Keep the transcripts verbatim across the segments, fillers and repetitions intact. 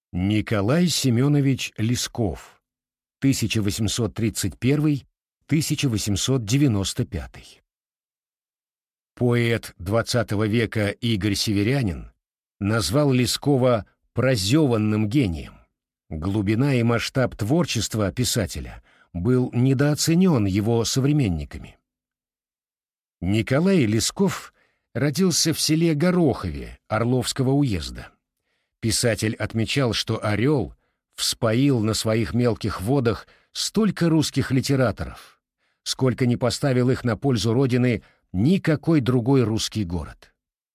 Николай Семенович Лесков, тысяча восемьсот тридцать первый — тысяча восемьсот девяносто пятый. Поэт двадцатого века Игорь Северянин назвал Лескова прозеванным гением. Глубина и масштаб творчества писателя был недооценен его современниками. Николай Лесков родился в селе Горохове Орловского уезда. Писатель отмечал, что Орел вспоил на своих мелких водах столько русских литераторов, сколько не поставил их на пользу Родины никакой другой русский город.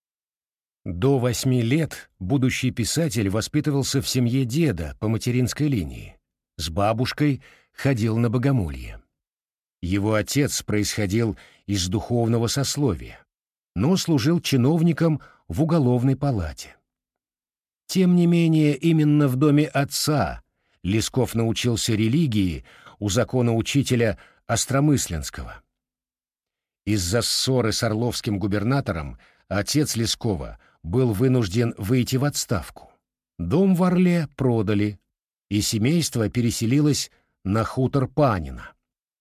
До восьми лет будущий писатель воспитывался в семье деда по материнской линии. С бабушкой ходил на богомолье. Его отец происходил из духовного сословия, но служил чиновником в уголовной палате. Тем не менее, именно в доме отца Лесков научился религии у законоучителя Остромысленского. Из-за ссоры с орловским губернатором отец Лескова был вынужден выйти в отставку. Дом в Орле продали, и семейство переселилось на хутор Панина.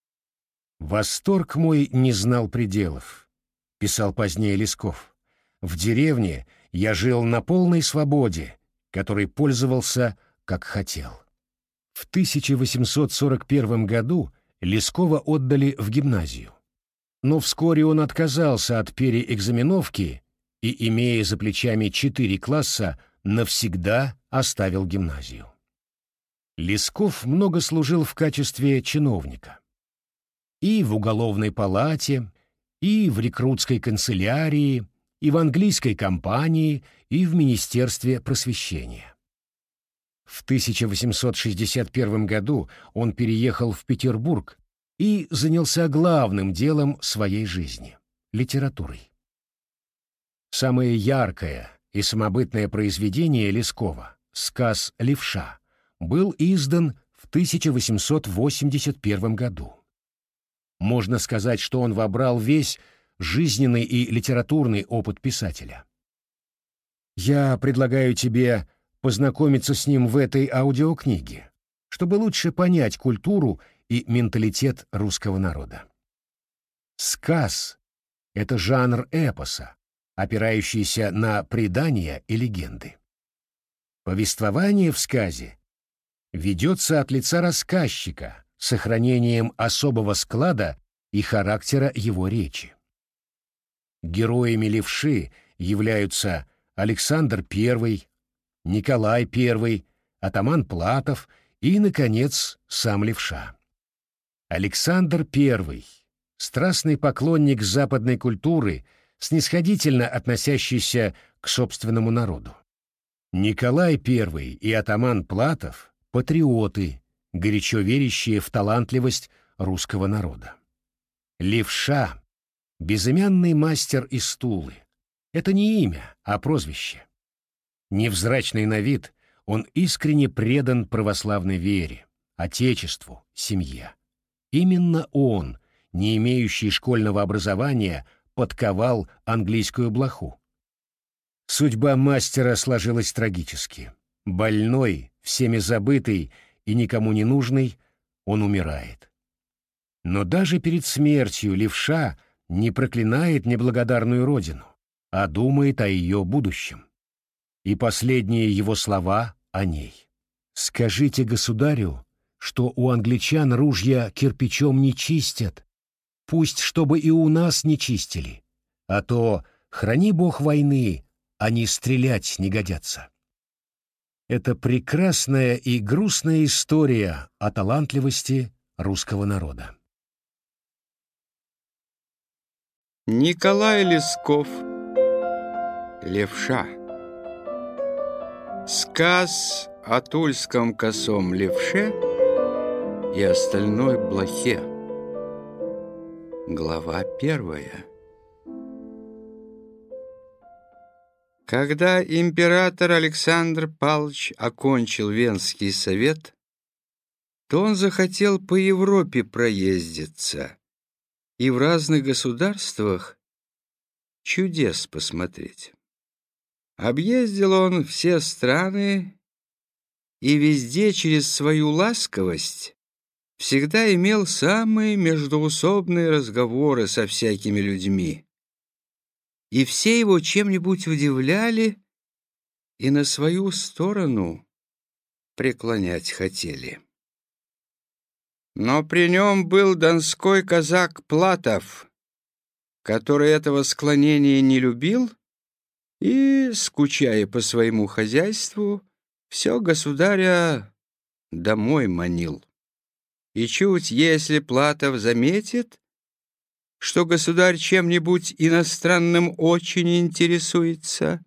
«Восторг мой не знал пределов», — писал позднее Лесков. «В деревне я жил на полной свободе, которой пользовался, как хотел». В тысяча восемьсот сорок первом году Лескова отдали в гимназию. Но вскоре он отказался от переэкзаменовки и, имея за плечами четыре класса, навсегда оставил гимназию. Лесков много служил в качестве чиновника. И в уголовной палате, и в рекрутской канцелярии, и в английской компании, и в Министерстве просвещения. В тысяча восемьсот шестьдесят первом году он переехал в Петербург и занялся главным делом своей жизни — литературой. Самое яркое и самобытное произведение Лескова, сказ «Левша», был издан в тысяча восемьсот восемьдесят первом году. Можно сказать, что он вобрал весь жизненный и литературный опыт писателя. Я предлагаю тебе познакомиться с ним в этой аудиокниге, чтобы лучше понять культуру и менталитет русского народа. Сказ — это жанр эпоса, опирающийся на предания и легенды. Повествование в сказе ведется от лица рассказчика с сохранением особого склада и характера его речи. Героями «Левши» являются Александр Первый, Николай Первый, атаман Платов и, наконец, сам Левша. Александр Первый — страстный поклонник западной культуры, снисходительно относящийся к собственному народу. Николай Первый и атаман Платов — патриоты, горячо верящие в талантливость русского народа. Левша — безымянный мастер из Тулы. Это не имя, а прозвище. Невзрачный на вид, он искренне предан православной вере, отечеству, семье. Именно он, не имеющий школьного образования, подковал английскую блоху. Судьба мастера сложилась трагически. Больной, всеми забытый и никому не нужный, он умирает. Но даже перед смертью Левша не проклинает неблагодарную родину, а думает о ее будущем. И последние его слова о ней. «Скажите государю, что у англичан ружья кирпичом не чистят, пусть чтобы и у нас не чистили, а то, храни бог войны, они стрелять не годятся». Это прекрасная и грустная история о талантливости русского народа. Николай Лесков. Левша. Сказ о тульском косом левше и остальной блохе. Глава первая. Когда император Александр Павлович окончил Венский совет, то он захотел по Европе проездиться и в разных государствах чудес посмотреть. Объездил он все страны и везде через свою ласковость всегда имел самые междоусобные разговоры со всякими людьми. И все его чем-нибудь удивляли и на свою сторону преклонять хотели. Но при нем был донской казак Платов, который этого склонения не любил и, скучая по своему хозяйству, все государя домой манил. И чуть если Платов заметит, что государь чем-нибудь иностранным очень интересуется,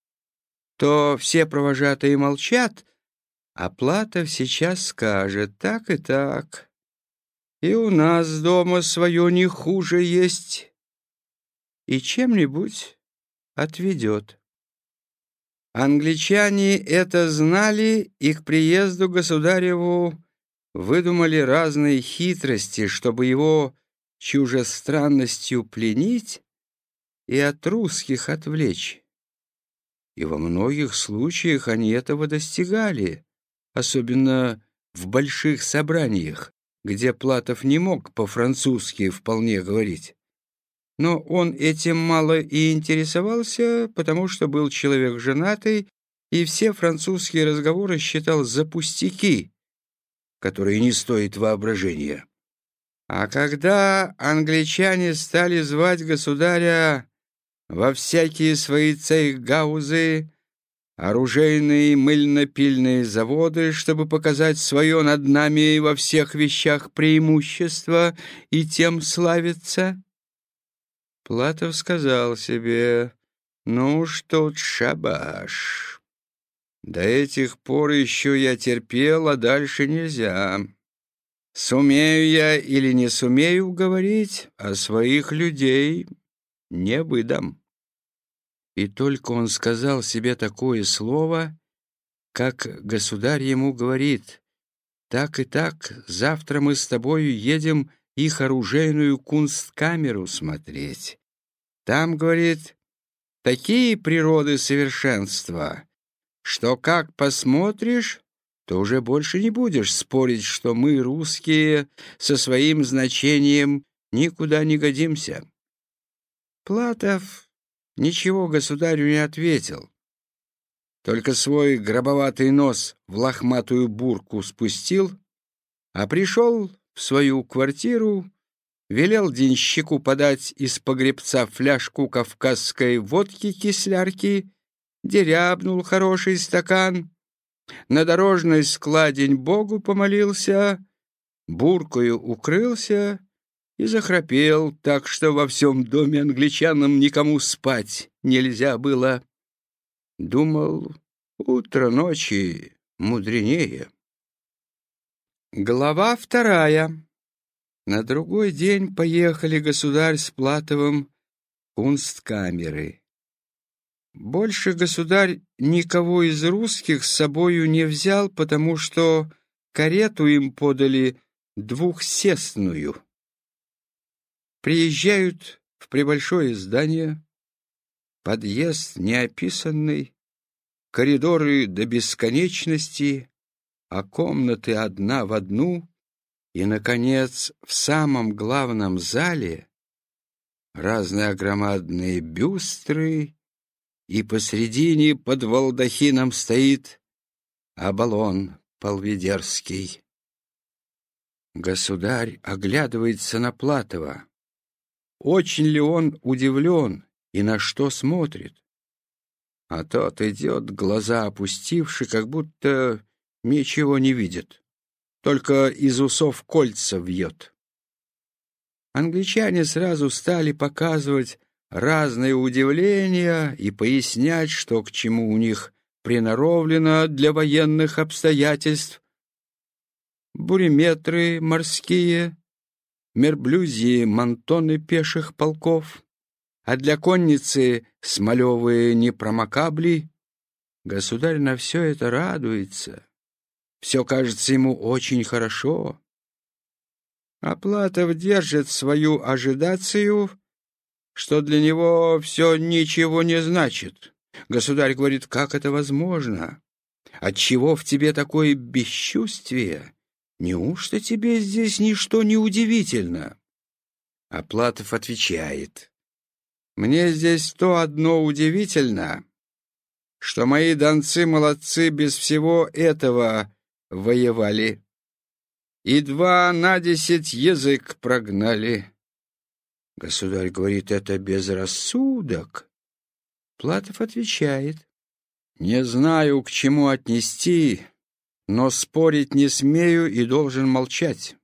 то все провожатые молчат, а Платов сейчас скажет так и так. И у нас дома свое не хуже есть, и чем-нибудь отведет. Англичане это знали и к приезду государеву выдумали разные хитрости, чтобы его чужестранностью пленить и от русских отвлечь. И во многих случаях они этого достигали, особенно в больших собраниях, где Платов не мог по-французски вполне говорить. Но он этим мало и интересовался, потому что был человек женатый и все французские разговоры считал за пустяки, которые не стоят воображения. А когда англичане стали звать государя во всякие свои цейхгаузы, оружейные мыльно-пильные заводы, чтобы показать свое над нами во всех вещах преимущество и тем славиться, Платов сказал себе: «Ну уж тут шабаш. До этих пор еще я терпел, а дальше нельзя. Сумею я или не сумею говорить, а своих людей не выдам». И только он сказал себе такое слово, как государь ему говорит: «Так и так, завтра мы с тобою едем их оружейную кунсткамеру смотреть. Там, — говорит, — такие природы совершенства, что как посмотришь, то уже больше не будешь спорить, что мы, русские, со своим значением никуда не годимся». Платов ничего государю не ответил, только свой гробоватый нос в лохматую бурку спустил, а пришел в свою квартиру, велел денщику подать из погребца фляжку кавказской водки-кислярки, дерябнул хороший стакан, на дорожный складень Богу помолился, буркою укрылся и захрапел, так что во всем доме англичанам никому спать нельзя было. Думал, утро ночи мудренее. Глава вторая. На другой день поехали государь с Платовым кунсткамеры. Больше государь никого из русских с собою не взял, потому что карету им подали двухсестную. Приезжают в пребольшое здание, подъезд неописанный, коридоры до бесконечности, а комнаты одна в одну, и, наконец, в самом главном зале разные громадные бюстры, и посредине под балдахином стоит Аполлон Полведерский. Государь оглядывается на Платова. Очень ли он удивлен и на что смотрит? А тот идет, глаза опустивши, как будто ничего не видит, только из усов кольца вьет. Англичане сразу стали показывать разные удивления и пояснять, что к чему у них приноровлено для военных обстоятельств. Буреметры морские, мерблюзии мантоны пеших полков, а для конницы смолевые непромокабли. Государь на все это радуется. Все кажется ему очень хорошо. А Платов держит свою ожидацию, что для него все ничего не значит. Государь говорит, как это возможно? Отчего в тебе такое бесчувствие? Неужто тебе здесь ничто не удивительно?» А Платов отвечает: «Мне здесь то одно удивительно, что мои донцы-молодцы без всего этого воевали, и два на десять язык прогнали». Государь говорит: «Это безрассудок». Платов отвечает: «Не знаю, к чему отнести, но спорить не смею и должен молчать».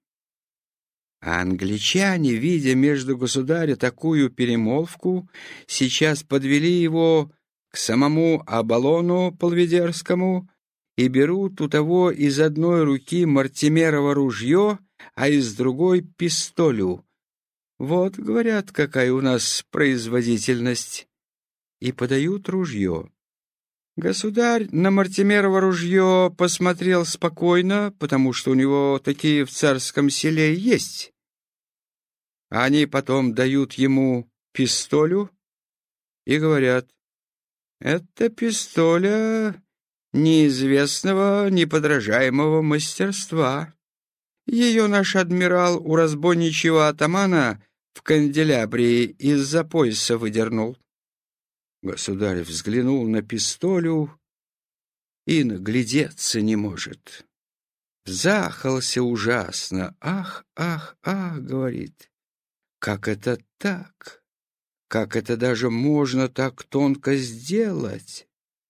А англичане, видя между государя такую перемолвку, сейчас подвели его к самому Абалону Полведерскому и берут у того из одной руки Мартимерово ружье, а из другой — пистолю. «Вот, — говорят, — какая у нас производительность», и подают ружье. Государь на Мартимерово ружье посмотрел спокойно, потому что у него такие в царском селе есть. Они потом дают ему пистолю и говорят: «Это пистоля неизвестного, неподражаемого мастерства. Ее наш адмирал у разбойничьего атамана в канделябре из-за пояса выдернул». Государь взглянул на пистолю и наглядеться не может. Захался ужасно. «Ах, ах, ах, — говорит, — как это так? Как это даже можно так тонко сделать?»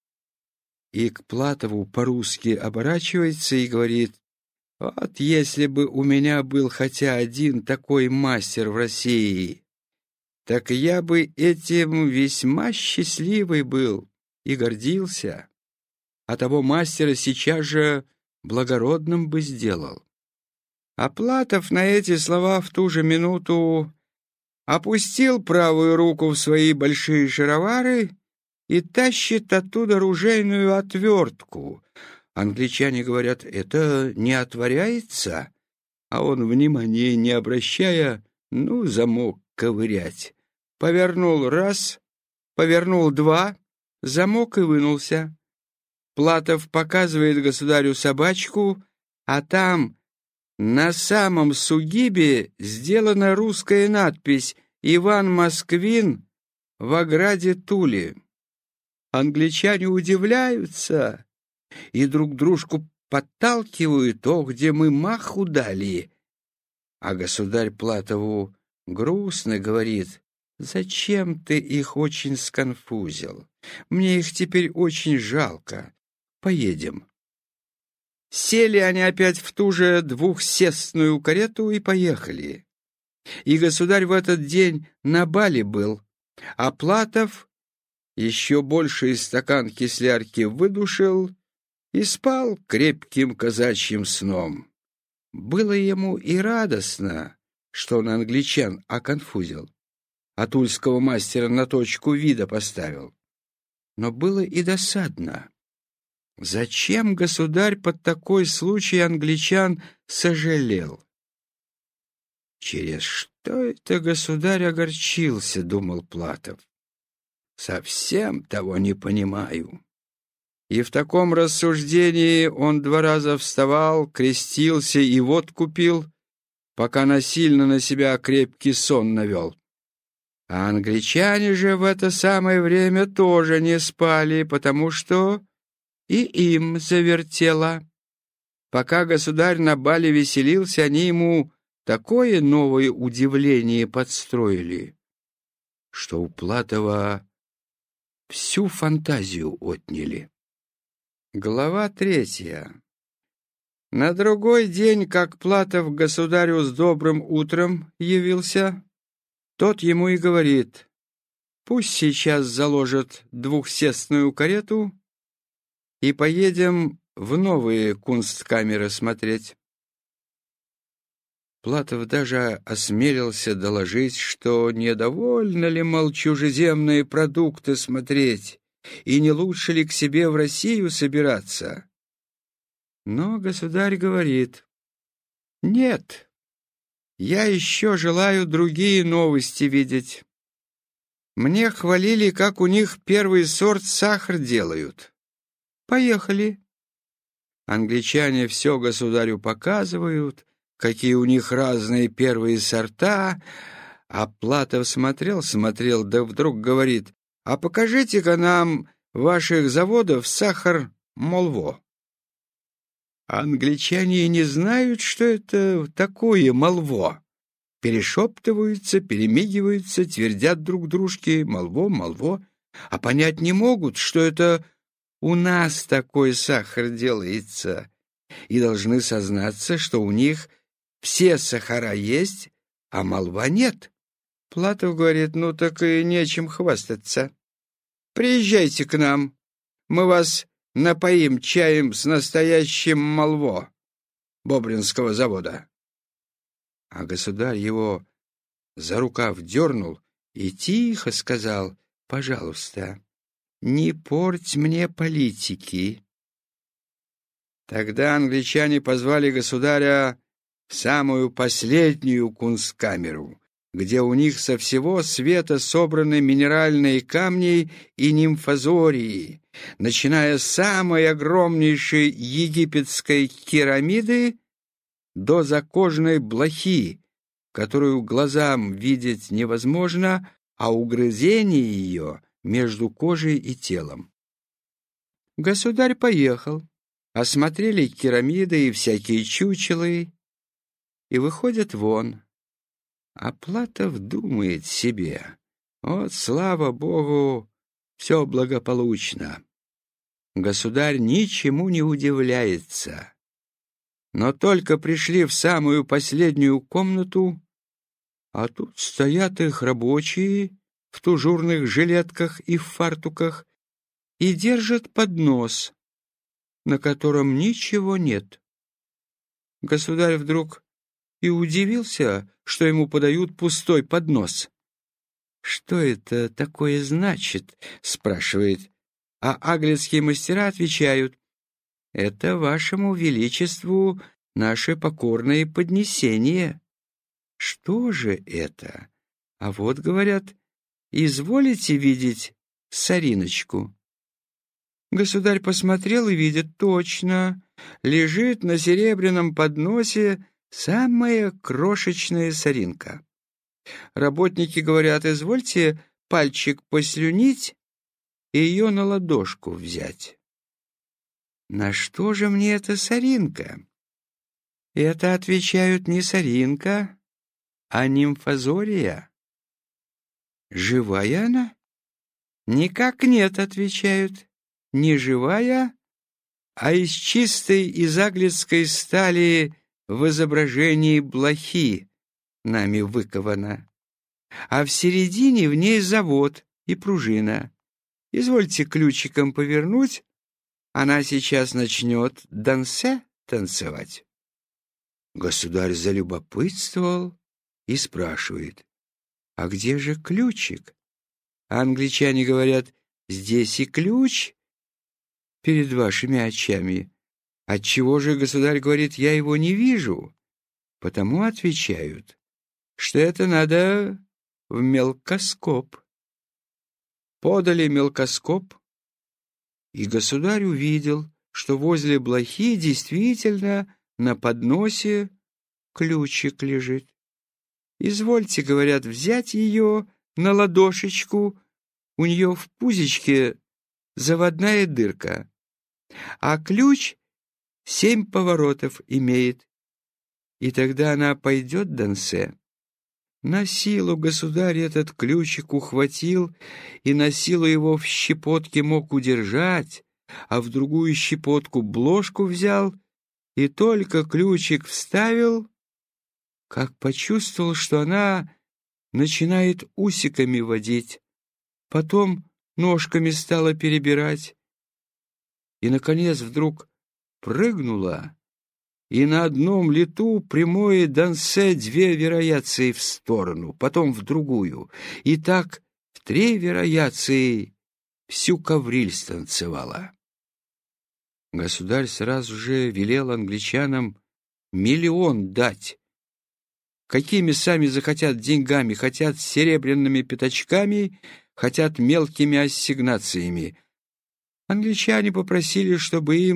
И к Платову по-русски оборачивается и говорит: «Вот если бы у меня был хотя один такой мастер в России, так я бы этим весьма счастливый был и гордился, а того мастера сейчас же благородным бы сделал». А Платов на эти слова в ту же минуту опустил правую руку в свои большие шаровары и тащит оттуда ружейную отвертку. Англичане говорят: «Это не отворяется», а он, внимания не обращая, ну, замок ковырять. Повернул раз, повернул два, замок и вынулся. Платов показывает государю собачку, а там на самом сугибе сделана русская надпись «Иван Москвин в ограде Тули». Англичане удивляются и друг дружку подталкивают: «О, где мы маху дали!» А государь Платову грустно говорит: «Зачем ты их очень сконфузил? Мне их теперь очень жалко. Поедем». Сели они опять в ту же двухсестную карету и поехали. И государь в этот день на бале был, а Платов еще больший стакан кислярки выдушил и спал крепким казачьим сном. Было ему и радостно, что он англичан оконфузил, а тульского мастера на точку вида поставил. Но было и досадно. Зачем государь под такой случай англичан сожалел? «Через что это государь огорчился?» — думал Платов. «Совсем того не понимаю». И в таком рассуждении он два раза вставал, крестился и водку пил, пока насильно на себя крепкий сон навел. А англичане же в это самое время тоже не спали, потому что и им завертело. Пока государь на бале веселился, они ему такое новое удивление подстроили, что у Платова всю фантазию отняли. Глава третья. На другой день, как Платов к государю с добрым утром явился, тот ему и говорит: «Пусть сейчас заложат двухсестную карету и поедем в новые кунсткамеры смотреть». Платов даже осмелился доложить, что недовольно ли, мол, чужеземные продукты смотреть, и не лучше ли к себе в Россию собираться. Но государь говорит: «Нет, я еще желаю другие новости видеть. Мне хвалили, как у них первый сорт сахар делают. Поехали, Англичане все государю показывают, какие у них разные первые сорта, а Платов смотрел, смотрел, да вдруг говорит: «А покажите-ка нам ваших заводов сахар молво». Англичане не знают, что это такое молво. Перешептываются, перемигиваются, твердят друг дружке: молво, молво, а понять не могут, что это у нас такой сахар делается, и должны сознаться, что у них все сахара есть, а молва нет. Платов говорит: ну так и нечем хвастаться. Приезжайте к нам, мы вас напоим чаем с настоящим молво Бобринского завода. А государь его за рукав дернул и тихо сказал: пожалуйста, не порть мне политики. Тогда англичане позвали государя в самую последнюю кунсткамеру, где у них со всего света собраны минеральные камни и нимфазории, начиная с самой огромнейшей египетской керамиды до закожной блохи, которую глазам видеть невозможно, а угрызение ее между кожей и телом. Государь поехал, осмотрели керамиды и всякие чучелы, и выходят вон. А Платов думает себе: вот, слава Богу, все благополучно. Государь ничему не удивляется. Но только пришли в самую последнюю комнату, а тут стоят их рабочие в тужурных жилетках и в фартуках и держат поднос, на котором ничего нет. Государь вдруг и удивился, что ему подают пустой поднос. «Что это такое значит?» — спрашивает. А аглицкие мастера отвечают: «Это вашему величеству наше покорное поднесение». Что же это? А вот, говорят, изволите видеть сориночку? Государь посмотрел и видит: точно, лежит на серебряном подносе самая крошечная соринка. Работники говорят: извольте пальчик послюнить и ее на ладошку взять. На что же мне эта соринка? Это, отвечают, не соринка, а нимфазория. Живая она? Никак нет, отвечают. Не живая, а из чистой изаглицкой стали в изображении блохи нами выкована. А в середине в ней завод и пружина. Извольте ключиком повернуть, она сейчас начнет дансе танцевать. Государь залюбопытствовал и спрашивает: а где же ключик? А англичане говорят: здесь и ключ перед вашими очами. Отчего же, государь говорит, я его не вижу? Потому отвечают, что это надо в мелкоскоп. Подали мелкоскоп, и государь увидел, что возле блохи действительно на подносе ключик лежит. Извольте, говорят, взять ее на ладошечку, у нее в пузичке заводная дырка, а ключ семь поворотов имеет, и тогда она пойдет дансе. На силу государь этот ключик ухватил и на силу его в щепотке мог удержать, а в другую щепотку бложку взял и только ключик вставил, как почувствовал, что она начинает усиками водить, потом ножками стала перебирать и, наконец, вдруг прыгнула, и на одном лету прямое дансе две вариации в сторону, потом в другую, и так в три вариации всю ковриль станцевала. Государь сразу же велел англичанам миллион дать. Какими сами захотят деньгами, хотят серебряными пятачками, хотят мелкими ассигнациями. Англичане попросили, чтобы им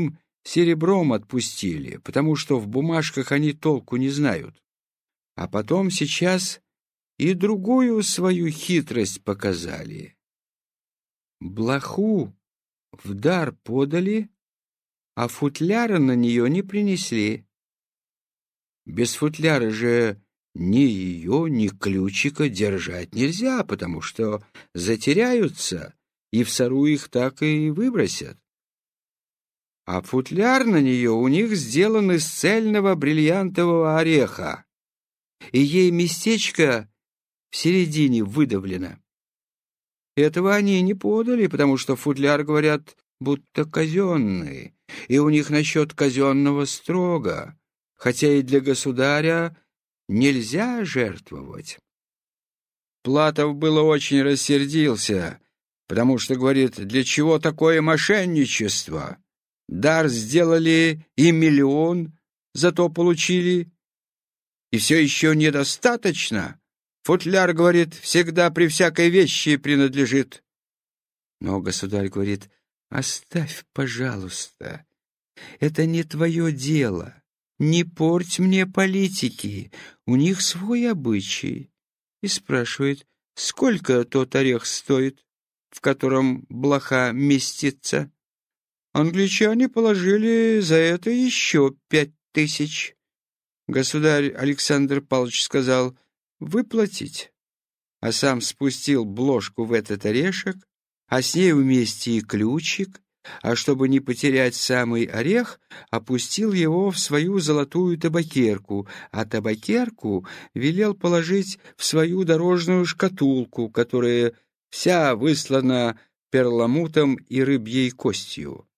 серебром отпустили, потому что в бумажках они толку не знают. А потом сейчас и другую свою хитрость показали. Блоху в дар подали, а футляра на нее не принесли. Без футляра же ни ее, ни ключика держать нельзя, потому что затеряются, и в сору их так и выбросят. А футляр на нее у них сделан из цельного бриллиантового ореха, и ей местечко в середине выдавлено. Этого они не подали, потому что футляр, говорят, будто казенный, и у них насчет казенного строго, хотя и для государя нельзя жертвовать. Платов было очень рассердился, потому что, говорит, для чего такое мошенничество? Дар сделали и миллион зато получили, и все еще недостаточно. Футляр, говорит, всегда при всякой вещи принадлежит. Но государь говорит: оставь, пожалуйста, это не твое дело, не порть мне политики, у них свой обычай. И спрашивает: сколько тот орех стоит, в котором блоха местится? Англичане положили за это еще пять тысяч. Государь Александр Павлович сказал: выплатить, а сам спустил бложку в этот орешек, а с ней вместе и ключик, а чтобы не потерять самый орех, опустил его в свою золотую табакерку, а табакерку велел положить в свою дорожную шкатулку, которая вся выслана перламутром и рыбьей костью.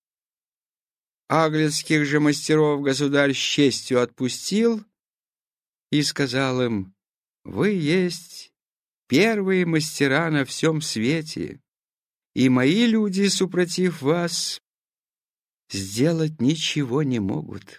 Аглицких же мастеров государь с честью отпустил и сказал им: вы есть первые мастера на всем свете, и мои люди, супротив вас, сделать ничего не могут.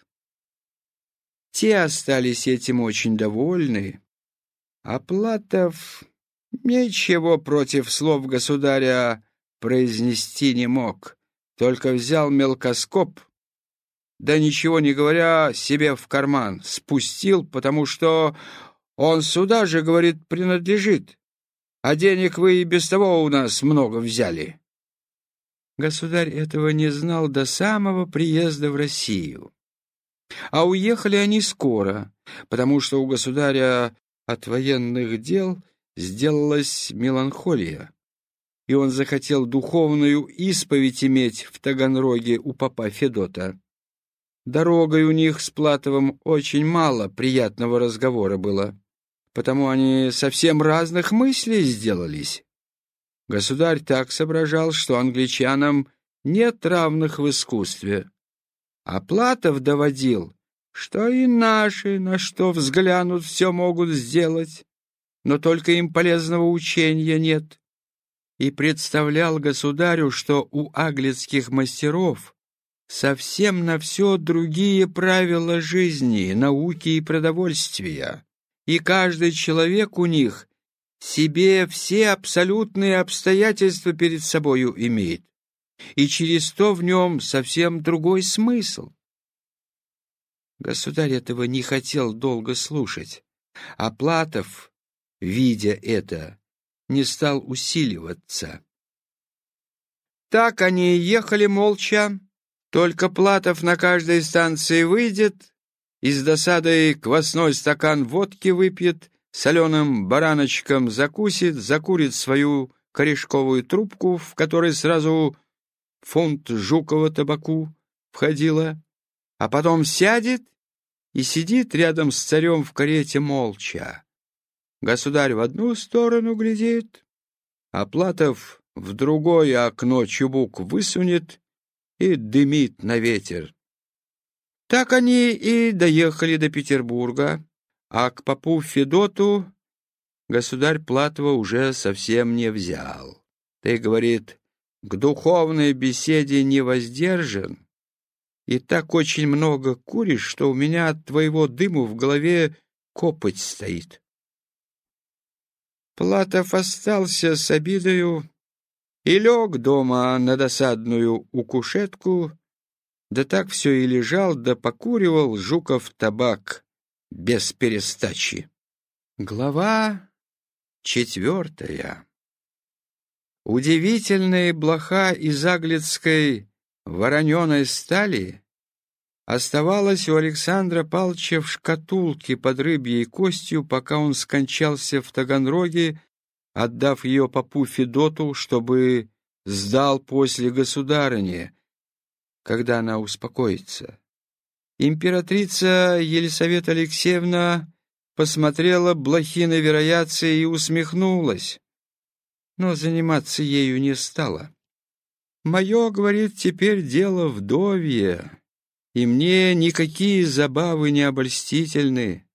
Те остались этим очень довольны, а Платов ничего против слов государя произнести не мог, только взял мелкоскоп, да ничего не говоря, себе в карман спустил, потому что он сюда же, говорит, принадлежит, а денег вы и без того у нас много взяли. Государь этого не знал до самого приезда в Россию. А уехали они скоро, потому что у государя от военных дел сделалась меланхолия, и он захотел духовную исповедь иметь в Таганроге у попа Федота. Дорогой у них с Платовым очень мало приятного разговора было, потому они совсем разных мыслей сделались. Государь так соображал, что англичанам нет равных в искусстве, а Платов доводил, что и наши, на что взглянут, все могут сделать, но только им полезного учения нет, и представлял государю, что у аглицких мастеров совсем на все другие правила жизни, науки и продовольствия, и каждый человек у них себе все абсолютные обстоятельства перед собою имеет, и через то в нем совсем другой смысл. Государь этого не хотел долго слушать, а Платов, видя это, не стал усиливаться. Так они ехали молча, только Платов на каждой станции выйдет и с досадой квасной стакан водки выпьет, соленым бараночком закусит, закурит свою корешковую трубку, в которой сразу фунт жукового табаку входило, а потом сядет и сидит рядом с царем в карете молча. Государь в одну сторону глядит, а Платов в другое окно чубук высунет и дымит на ветер. Так они и доехали до Петербурга, а к попу Федоту государь Платова уже совсем не взял. Ты, говорит, к духовной беседе не воздержан, и так очень много куришь, что у меня от твоего дыму в голове копоть стоит. Платов остался с обидою и лег дома на досадную укушетку, да так все и лежал, да покуривал Жуков табак без перестачи. Глава четвертая. Удивительная блоха из аглицкой вороненой стали оставалась у Александра Павловича в шкатулке под рыбьей костью, пока он скончался в Таганроге, отдав ее попу Федоту, чтобы сдал после государыни, когда она успокоится. Императрица Елисавета Алексеевна посмотрела блохи на вероятцы и усмехнулась, но заниматься ею не стала. «Мое, — говорит, — теперь дело вдовье, и мне никакие забавы не обольстительны».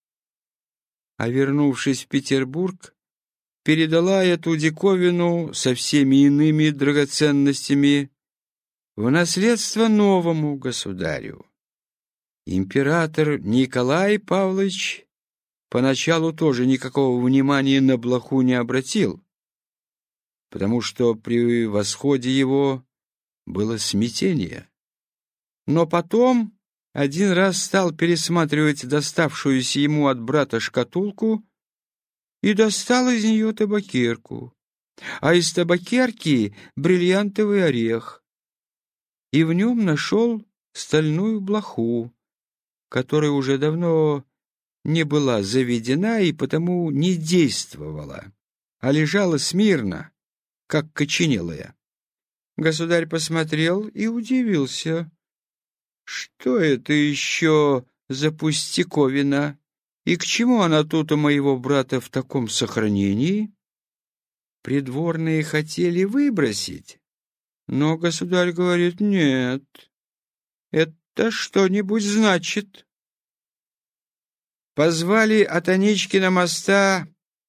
А вернувшись в Петербург, передала эту диковину со всеми иными драгоценностями в наследство новому государю. Император Николай Павлович поначалу тоже никакого внимания на блоху не обратил, потому что при восходе его было смятение. Но потом один раз стал пересматривать доставшуюся ему от брата шкатулку и достал из нее табакерку, а из табакерки бриллиантовый орех, и в нем нашел стальную блоху, которая уже давно не была заведена и потому не действовала, а лежала смирно, как коченелая. Государь посмотрел и удивился. Что это еще за пустяковина? И к чему она тут у моего брата в таком сохранении? Придворные хотели выбросить, но государь говорит: нет, это что-нибудь значит. Позвали от Аничкина моста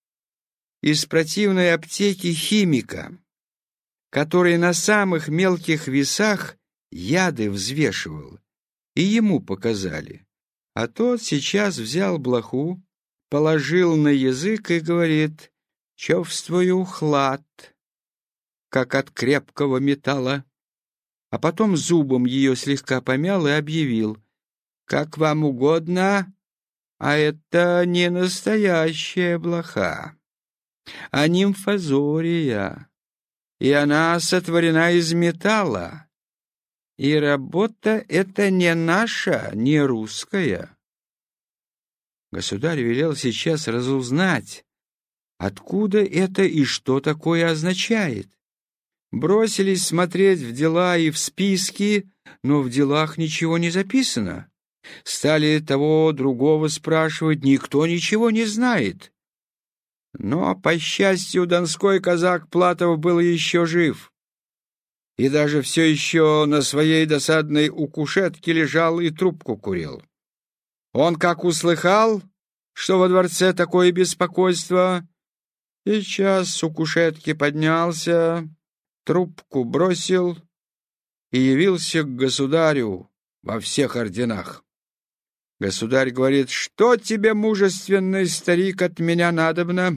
из противной аптеки химика, который на самых мелких весах яды взвешивал, и ему показали. А тот сейчас взял блоху, положил на язык и говорит: чувствую хлад, как от крепкого металла. А потом зубом ее слегка помял и объявил: как вам угодно, а это не настоящая блоха, а нимфазория, и она сотворена из металла. И работа эта не наша, не русская. Государь велел сейчас разузнать, откуда это и что такое означает. Бросились смотреть в дела и в списки, но в делах ничего не записано. Стали того другого спрашивать, никто ничего не знает. Но, по счастью, донской казак Платов был еще жив и даже все еще на своей досадной укушетке лежал и трубку курил. Он как услыхал, что во дворце такое беспокойство, сейчас с укушетки поднялся, трубку бросил и явился к государю во всех орденах. Государь говорит: что тебе, мужественный старик, от меня надобно?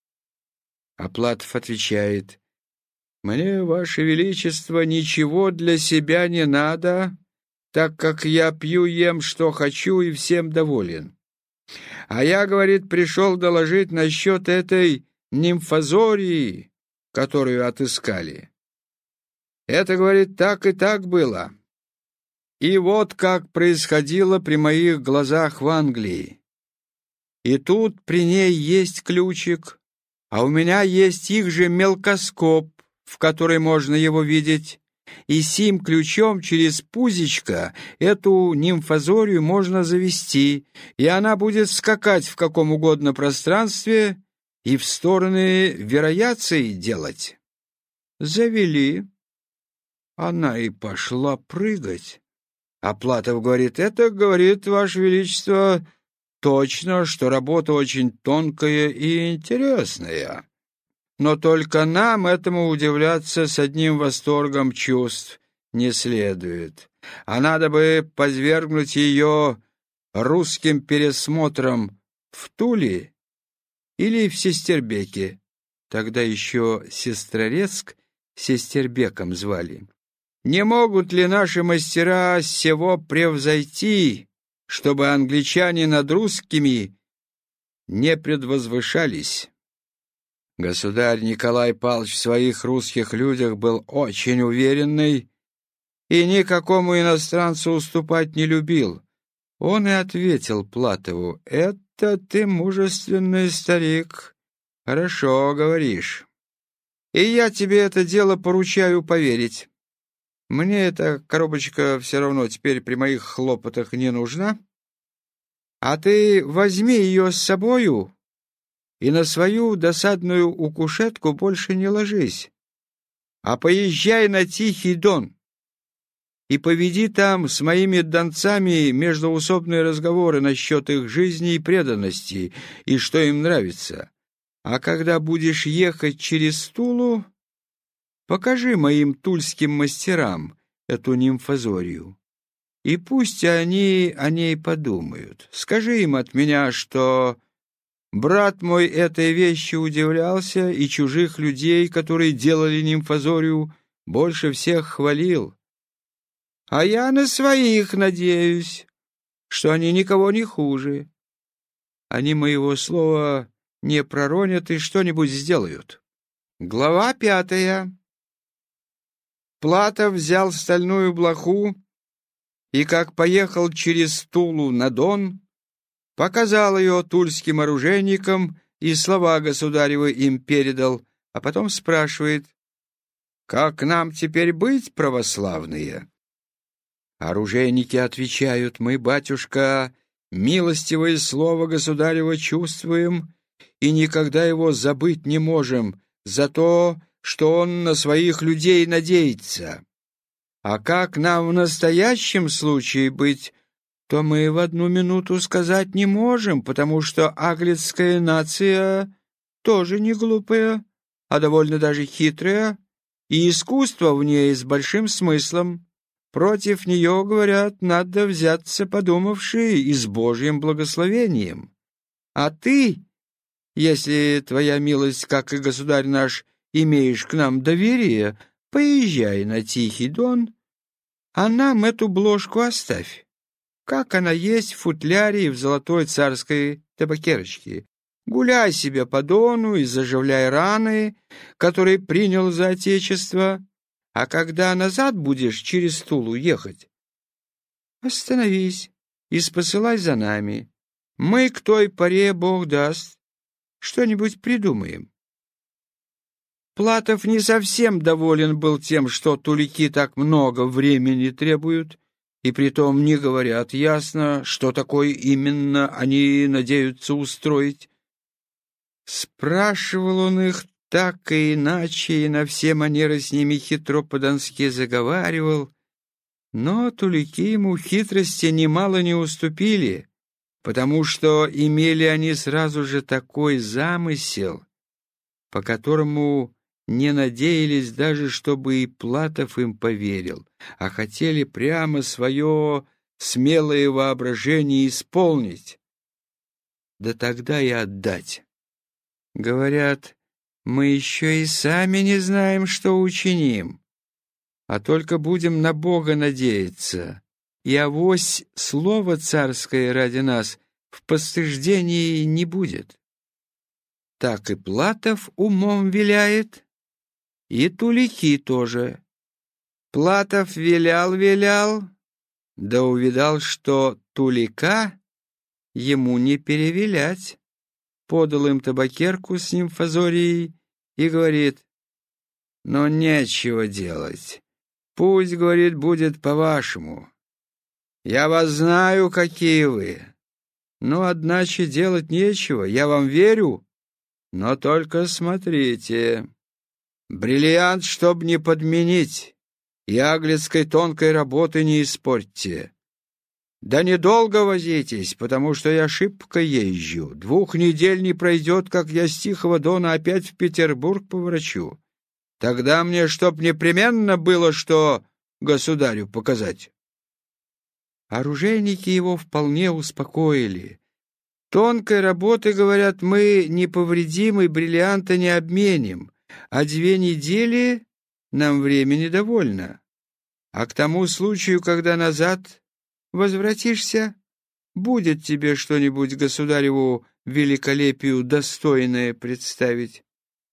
А Платов отвечает: мне, ваше величество, ничего для себя не надо, так как я пью, ем, что хочу, и всем доволен. А я, говорит, пришел доложить насчет этой нимфазории, которую отыскали. Это, говорит, так и так было. И вот как происходило при моих глазах в Англии. И тут при ней есть ключик, а у меня есть их же мелкоскоп, в который можно его видеть, и сим ключом через пузичко эту нимфазорию можно завести, и она будет скакать в каком угодно пространстве и в стороны вероятций делать. Завели. Она и пошла прыгать. А Платов говорит: это, говорит, ваше величество, точно, что работа очень тонкая и интересная. Но только нам этому удивляться с одним восторгом чувств не следует, а надо бы подвергнуть ее русским пересмотрам в Туле или в Сестербеке, тогда еще Сестрорецк Сестербеком звали. Не могут ли наши мастера сего превзойти, чтобы англичане над русскими не предвозвышались? Государь Николай Павлович в своих русских людях был очень уверенный и никакому иностранцу уступать не любил. Он и ответил Платову: «Это ты мужественный старик, хорошо говоришь, и я тебе это дело поручаю поверить. Мне эта коробочка все равно теперь при моих хлопотах не нужна, а ты возьми ее с собою и на свою досадную укушетку больше не ложись, а поезжай на Тихий Дон и поведи там с моими донцами междоусобные разговоры насчет их жизни и преданности, и что им нравится. А когда будешь ехать через Тулу, покажи моим тульским мастерам эту нимфазорию, и пусть они о ней подумают. Скажи им от меня, что брат мой этой вещи удивлялся и чужих людей, которые делали нимфазорию, больше всех хвалил. А я на своих надеюсь, что они никого не хуже. Они моего слова не проронят и что-нибудь сделают». Глава пятая. Платов взял стальную блоху и, как поехал через Тулу на Дон, показал ее тульским оружейникам и слова государевы им передал, а потом спрашивает: «Как нам теперь быть, православные?» Оружейники отвечают: «Мы, батюшка, милостивое слово государева чувствуем и никогда его забыть не можем за то, что он на своих людей надеется. А как нам в настоящем случае быть, то мы в одну минуту сказать не можем, потому что аглицкая нация тоже не глупая, а довольно даже хитрая, и искусство в ней с большим смыслом. Против нее, говорят, надо взяться подумавши и с Божьим благословением. А ты, если твоя милость, как и государь наш, имеешь к нам доверие, поезжай на Тихий Дон, а нам эту бложку оставь, как она есть в футляре и в золотой царской табакерочке. Гуляй себе по Дону и заживляй раны, которые принял за отечество, а когда назад будешь через Тулу ехать, остановись и спосылай за нами. Мы к той поре, Бог даст, что-нибудь придумаем». Платов не совсем доволен был тем, что тулики так много времени требуют, и притом не говорят ясно, что такое именно они надеются устроить. Спрашивал он их так и иначе, и на все манеры с ними хитро по-донски заговаривал, но тулики ему в хитрости немало не уступили, потому что имели они сразу же такой замысел, по которому не надеялись даже, чтобы и Платов им поверил, а хотели прямо свое смелое воображение исполнить, да тогда и отдать. Говорят: «Мы еще и сами не знаем, что учиним, а только будем на Бога надеяться, и авось слово царское ради нас в постыждении не будет». Так и Платов умом виляет, и тулики тоже. Платов вилял-вилял, да увидал, что тулика ему не перевилять. Подал им табакерку с нимфазорией и говорит: «Но нечего делать. Пусть, говорит, будет по-вашему. Я вас знаю, какие вы. Но, одначе, делать нечего. Я вам верю, но только смотрите. Бриллиант, чтоб не подменить, и аглицкой тонкой работы не испортьте. Да недолго возитесь, потому что я шибко езжу. Двух недель не пройдет, как я с Тихого Дона опять в Петербург поворачу. Тогда мне чтоб непременно было что государю показать». Оружейники его вполне успокоили. Тонкой работы, говорят, мы не повредим и бриллианта не обменим, а две недели нам времени довольно. А к тому случаю, когда назад возвратишься, будет тебе что-нибудь государеву великолепию достойное представить.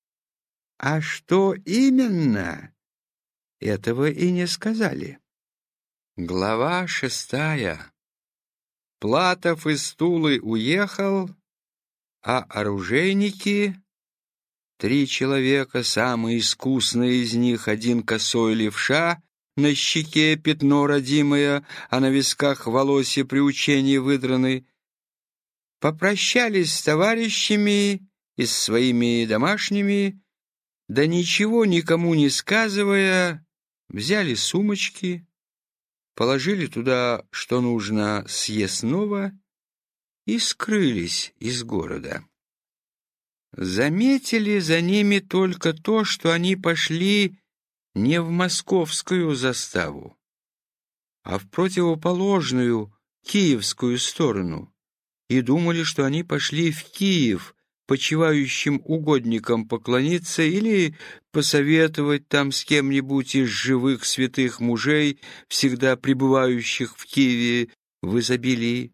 А что именно, этого и не сказали. Глава шестая. Платов из Тулы уехал, а оружейники, три человека, самые искусные из них, один косой левша, на щеке пятно родимое, а на висках волосе при учении выдраны, попрощались с товарищами и с своими домашними, да ничего никому не сказывая, взяли сумочки, положили туда, что нужно, съестного, и скрылись из города. Заметили за ними только то, что они пошли не в московскую заставу, а в противоположную киевскую сторону, и думали, что они пошли в Киев почивающим угодникам поклониться или посоветовать там с кем-нибудь из живых святых мужей, всегда пребывающих в Киеве в изобилии.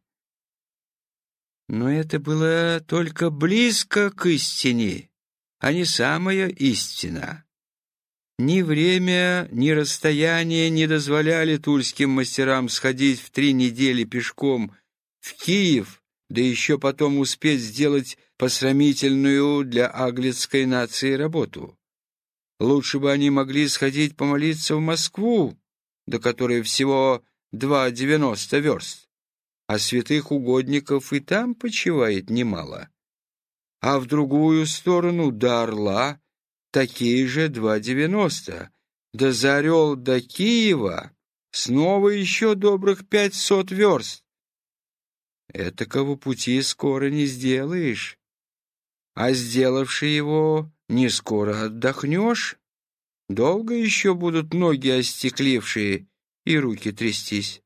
Но это было только близко к истине, а не самая истина. Ни время, ни расстояние не дозволяли тульским мастерам сходить в три недели пешком в Киев, да еще потом успеть сделать посрамительную для аглицкой нации работу. Лучше бы они могли сходить помолиться в Москву, до которой всего два девяносто верст, а святых угодников и там почивает немало. А в другую сторону, до Орла, такие же два девяносто, да за Орел до Киева снова еще добрых пятьсот верст. Этакого пути скоро не сделаешь, а сделавши его, не скоро отдохнешь. Долго еще будут ноги остеклившие и руки трястись.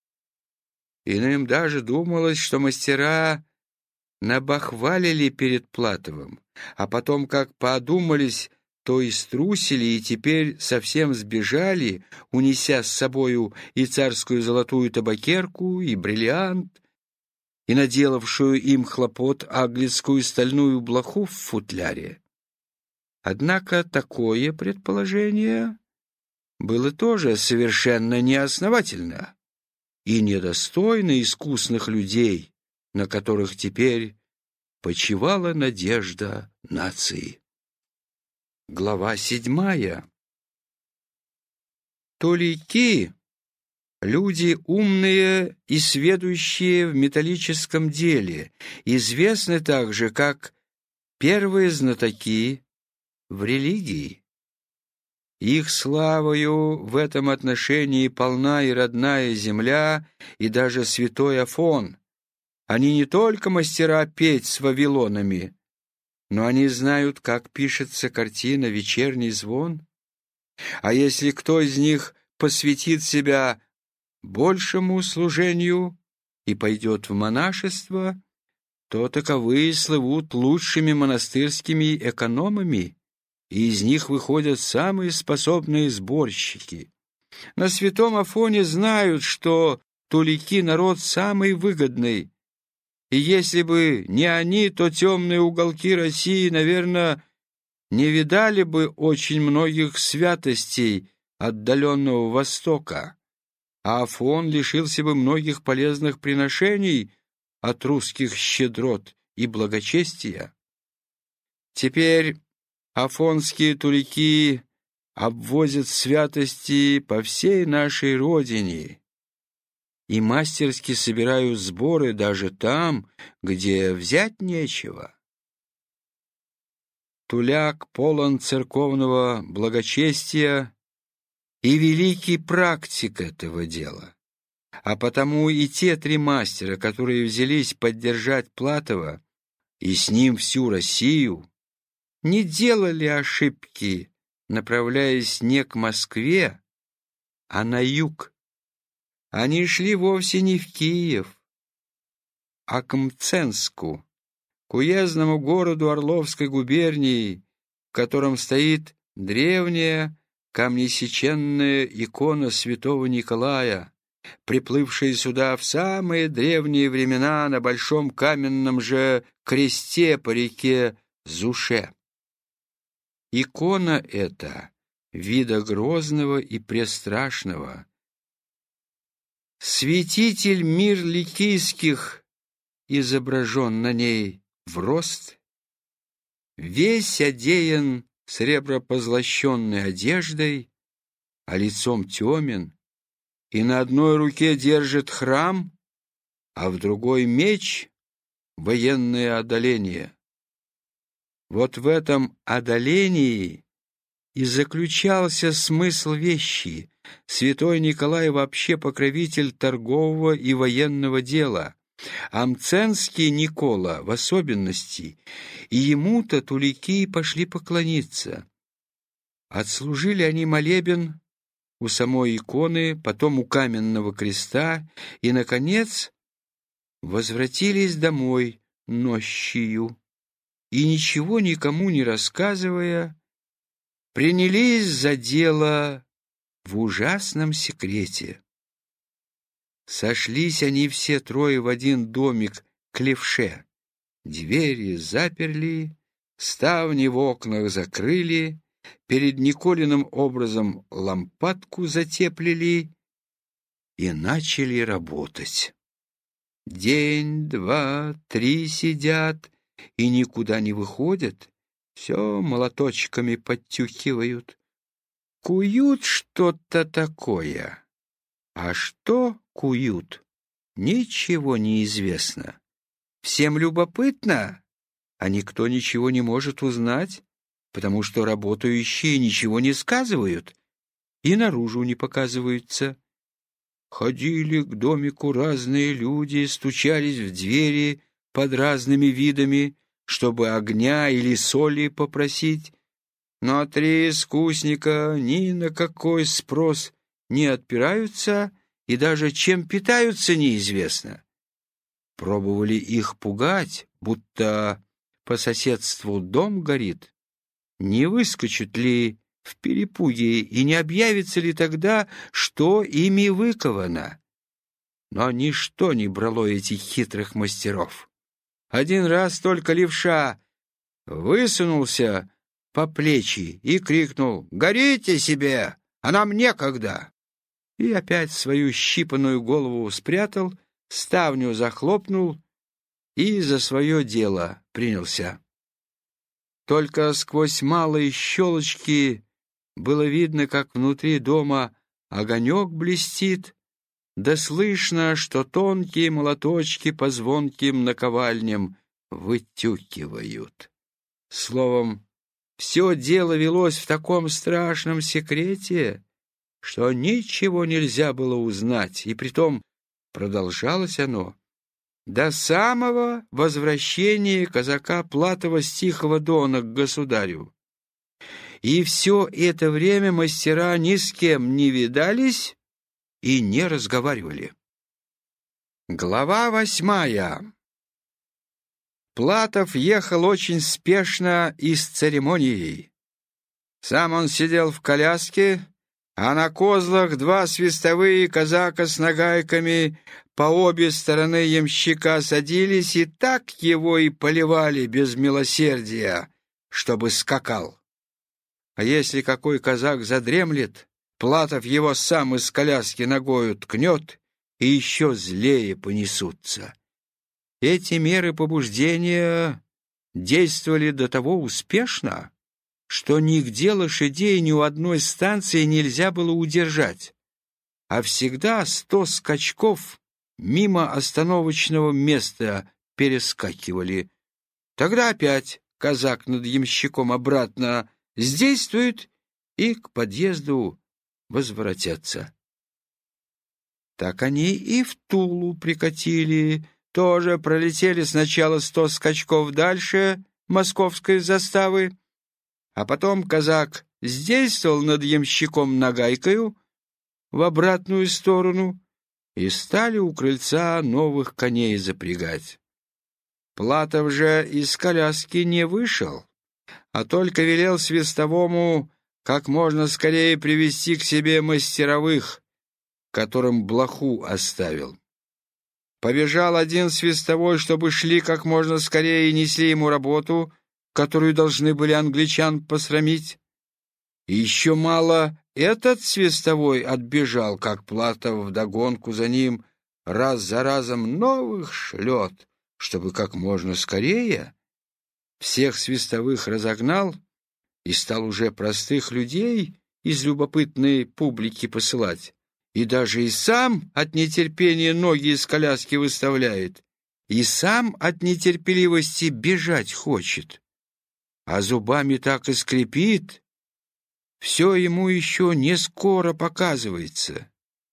Иным даже думалось, что мастера набахвалили перед Платовым, а потом, как подумались, то и струсили, и теперь совсем сбежали, унеся с собою и царскую золотую табакерку, и бриллиант, и наделавшую им хлопот аглицкую стальную блоху в футляре. Однако такое предположение было тоже совершенно неосновательно и недостойно искусных людей, на которых теперь почивала надежда нации. Глава седьмая. Толики — люди умные и сведущие в металлическом деле, известны также как первые знатоки в религии. Их славою в этом отношении полна и родная земля, и даже святой Афон. Они не только мастера петь с вавилонами, но они знают, как пишется картина «Вечерний звон». А если кто из них посвятит себя большему служению и пойдет в монашество, то таковые слывут лучшими монастырскими экономами, и из них выходят самые способные сборщики. На святом Афоне знают, что тулики — народ самый выгодный, и если бы не они, то темные уголки России, наверное, не видали бы очень многих святостей отдаленного Востока, а Афон лишился бы многих полезных приношений от русских щедрот и благочестия. Теперь афонские тулики обвозят святости по всей нашей родине и мастерски собирают сборы даже там, где взять нечего. Туляк полон церковного благочестия и великий практик этого дела. А потому и те три мастера, которые взялись поддержать Платова и с ним всю Россию, не делали ошибки, направляясь не к Москве, а на юг. Они шли вовсе не в Киев, а к Мценску, к уездному городу Орловской губернии, в котором стоит древняя камнесеченная икона святого Николая, приплывшая сюда в самые древние времена на большом каменном же кресте по реке Зуше. Икона эта вида грозного и престрашного. Святитель мир ликийских изображен на ней в рост, весь одеян сребропозлощенной одеждой, а лицом темен, и на одной руке держит храм, а в другой меч — военное одоление. Вот в этом одолении и заключался смысл вещи. Святой Николай вообще покровитель торгового и военного дела, а Мценский Никола в особенности, и ему-то тулики пошли поклониться. Отслужили они молебен у самой иконы, потом у каменного креста, и, наконец, возвратились домой нощью, и, ничего никому не рассказывая, принялись за дело в ужасном секрете. Сошлись они все трое в один домик к левше, двери заперли, ставни в окнах закрыли, перед Николиным образом лампадку затеплили и начали работать. День, два, три сидят и никуда не выходят, все молоточками подтюхивают. Куют что-то такое. А что куют, ничего не известно. Всем любопытно, а никто ничего не может узнать, потому что работающие ничего не сказывают и наружу не показываются. Ходили к домику разные люди, стучались в двери под разными видами, чтобы огня или соли попросить, но три искусника ни на какой спрос не отпираются и даже чем питаются неизвестно. Пробовали их пугать, будто по соседству дом горит, не выскочат ли в перепуге и не объявится ли тогда, что ими выковано. Но ничто не брало этих хитрых мастеров. Один раз только левша высунулся по плечи и крикнул: «Горите себе, а нам некогда!» И опять свою щипанную голову спрятал, ставню захлопнул и за свое дело принялся. Только сквозь малые щелочки было видно, как внутри дома огонек блестит, да слышно, что тонкие молоточки по звонким наковальням вытюкивают. Словом, все дело велось в таком страшном секрете, что ничего нельзя было узнать, и притом продолжалось оно до самого возвращения казака Платова с Тихого Дона к государю. И все это время мастера ни с кем не видались и не разговаривали. Глава восьмая. Платов ехал очень спешно и с церемонией. Сам он сидел в коляске, а на козлах два свистовые казака с нагайками по обе стороны ямщика садились и так его и поливали без милосердия, чтобы скакал. А если какой казак задремлет, Платов его сам из коляски ногою ткнет, и еще злее понесутся. Эти меры побуждения действовали до того успешно, что нигде лошадей ни у одной станции нельзя было удержать, а всегда сто скачков мимо остановочного места перескакивали. Тогда опять казак над ямщиком обратно сдействует и к подъезду возвратятся. Так они и в Тулу прикатили, тоже пролетели сначала сто скачков дальше московской заставы, а потом казак сдействовал над ямщиком нагайкою в обратную сторону, и стали у крыльца новых коней запрягать. Платов же из коляски не вышел, а только велел свистовому как можно скорее привести к себе мастеровых, которым блоху оставил. Побежал один свистовой, чтобы шли как можно скорее и несли ему работу, которую должны были англичан посрамить. И еще мало этот свистовой отбежал, как Платов вдогонку за ним раз за разом новых шлет, чтобы как можно скорее всех свистовых разогнал и стал уже простых людей из любопытной публики посылать. И даже и сам от нетерпения ноги из коляски выставляет, и сам от нетерпеливости бежать хочет, а зубами так и скрипит, все ему еще не скоро показывается.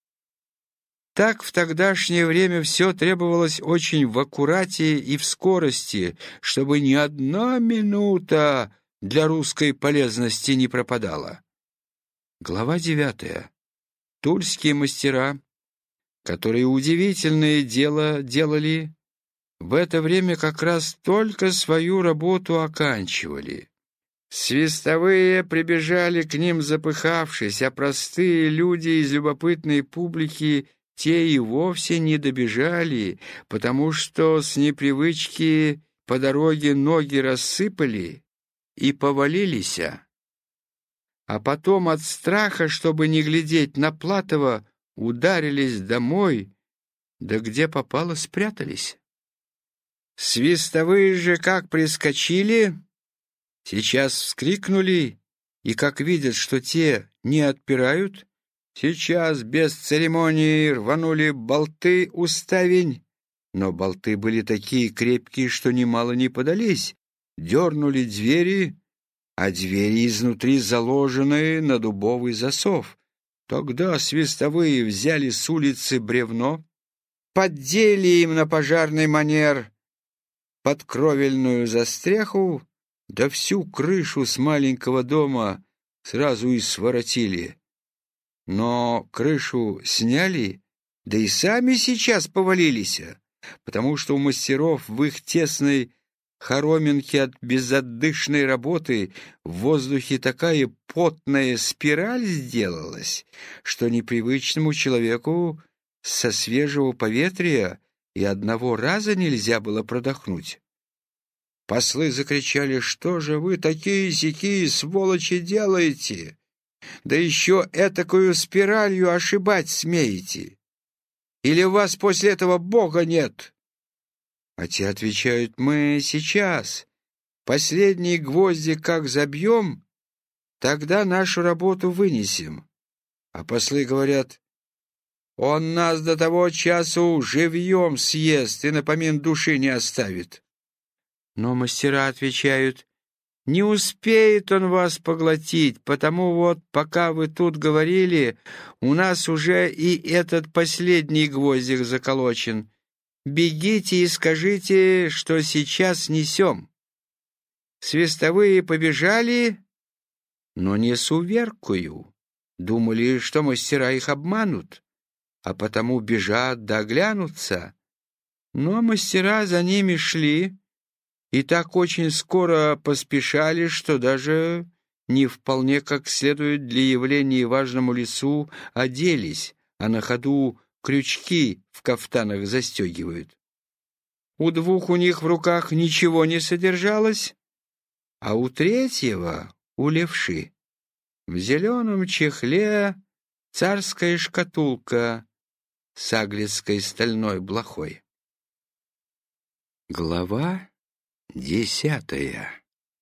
Так в тогдашнее время все требовалось очень в аккурате и в скорости, чтобы ни одна минута для русской полезности не пропадала. Глава девятая. Тульские мастера, которые удивительное дело делали, в это время как раз только свою работу оканчивали. Свистовые прибежали к ним запыхавшись, а простые люди из любопытной публики те и вовсе не добежали, потому что с непривычки по дороге ноги рассыпали и повалились. А потом от страха, чтобы не глядеть на Платова, ударились домой, да где попало спрятались. Свистовые же как прискочили, сейчас вскрикнули, и как видят, что те не отпирают, сейчас без церемонии рванули болты у ставень, но болты были такие крепкие, что немало не подались, дернули двери, а двери изнутри заложены на дубовый засов. Тогда свистовые взяли с улицы бревно, поддели им на пожарный манер под кровельную застряху, да всю крышу с маленького дома сразу и своротили. Но крышу сняли, да и сами сейчас повалились, потому что у мастеров в их тесной хороминке от безотдышной работы в воздухе такая потная спираль сделалась, что непривычному человеку со свежего поветрия и одного раза нельзя было продохнуть. Послы закричали: «Что же вы такие-сякие сволочи делаете? Да еще этакую спиралью ошибать смеете? Или у вас после этого Бога нет?» А те отвечают: «Мы сейчас. Последний гвоздик как забьем, тогда нашу работу вынесем». А послы говорят: «Он нас до того часу живьем съест и напомин души не оставит». Но мастера отвечают: «Не успеет он вас поглотить, потому вот, пока вы тут говорили, у нас уже и этот последний гвоздик заколочен. Бегите и скажите, что сейчас несем». Свистовые побежали, но не с уверкою. Думали, что мастера их обманут, а потому бежат да оглянутся. Но мастера за ними шли, и так очень скоро поспешали, что даже не вполне как следует для явления важному лицу оделись, а на ходу крючки в кафтанах застегивают. У двух у них в руках ничего не содержалось, а у третьего, у левши, в зеленом чехле царская шкатулка с аглицкой стальной блохой. Глава десятая.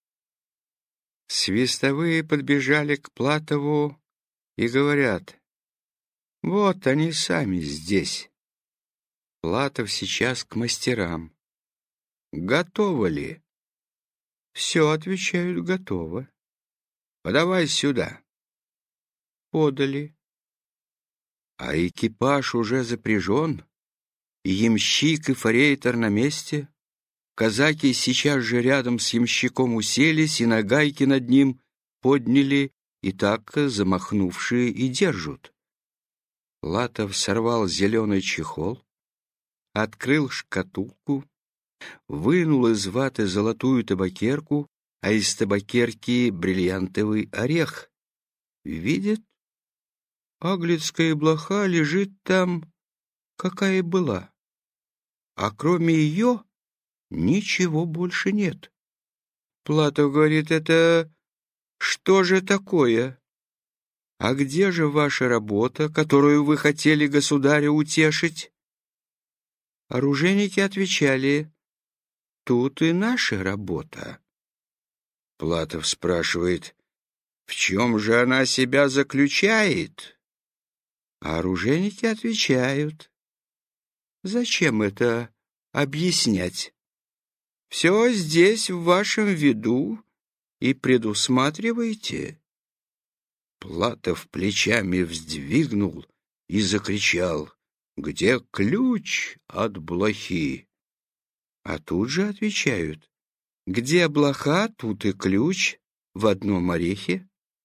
Свистовые подбежали к Платову и говорят: «Вот они сами здесь». Платов сейчас к мастерам: «Готово ли?» «Все», — отвечают, — «готово». «Подавай сюда». Подали. А экипаж уже запряжен, и ямщик, и форейтор на месте. Казаки сейчас же рядом с ямщиком уселись и на гайки над ним подняли, и так, замахнувшие, и держат. Платов сорвал зеленый чехол, открыл шкатулку, вынул из ваты золотую табакерку, а из табакерки бриллиантовый орех, видит, аглицкая блоха лежит там, какая была, а кроме ее ничего больше нет. Платов говорит: «Это что же такое? А где же ваша работа, которую вы хотели государя утешить?» Оружейники отвечали: «Тут и наша работа». Платов спрашивает: «В чем же она себя заключает?» А оружейники отвечают: «Зачем это объяснять? Все здесь в вашем виду и предусматриваете». Платов плечами вздвигнул и закричал: «Где ключ от блохи?» А тут же отвечают: «Где блоха, тут и ключ в одном орехе».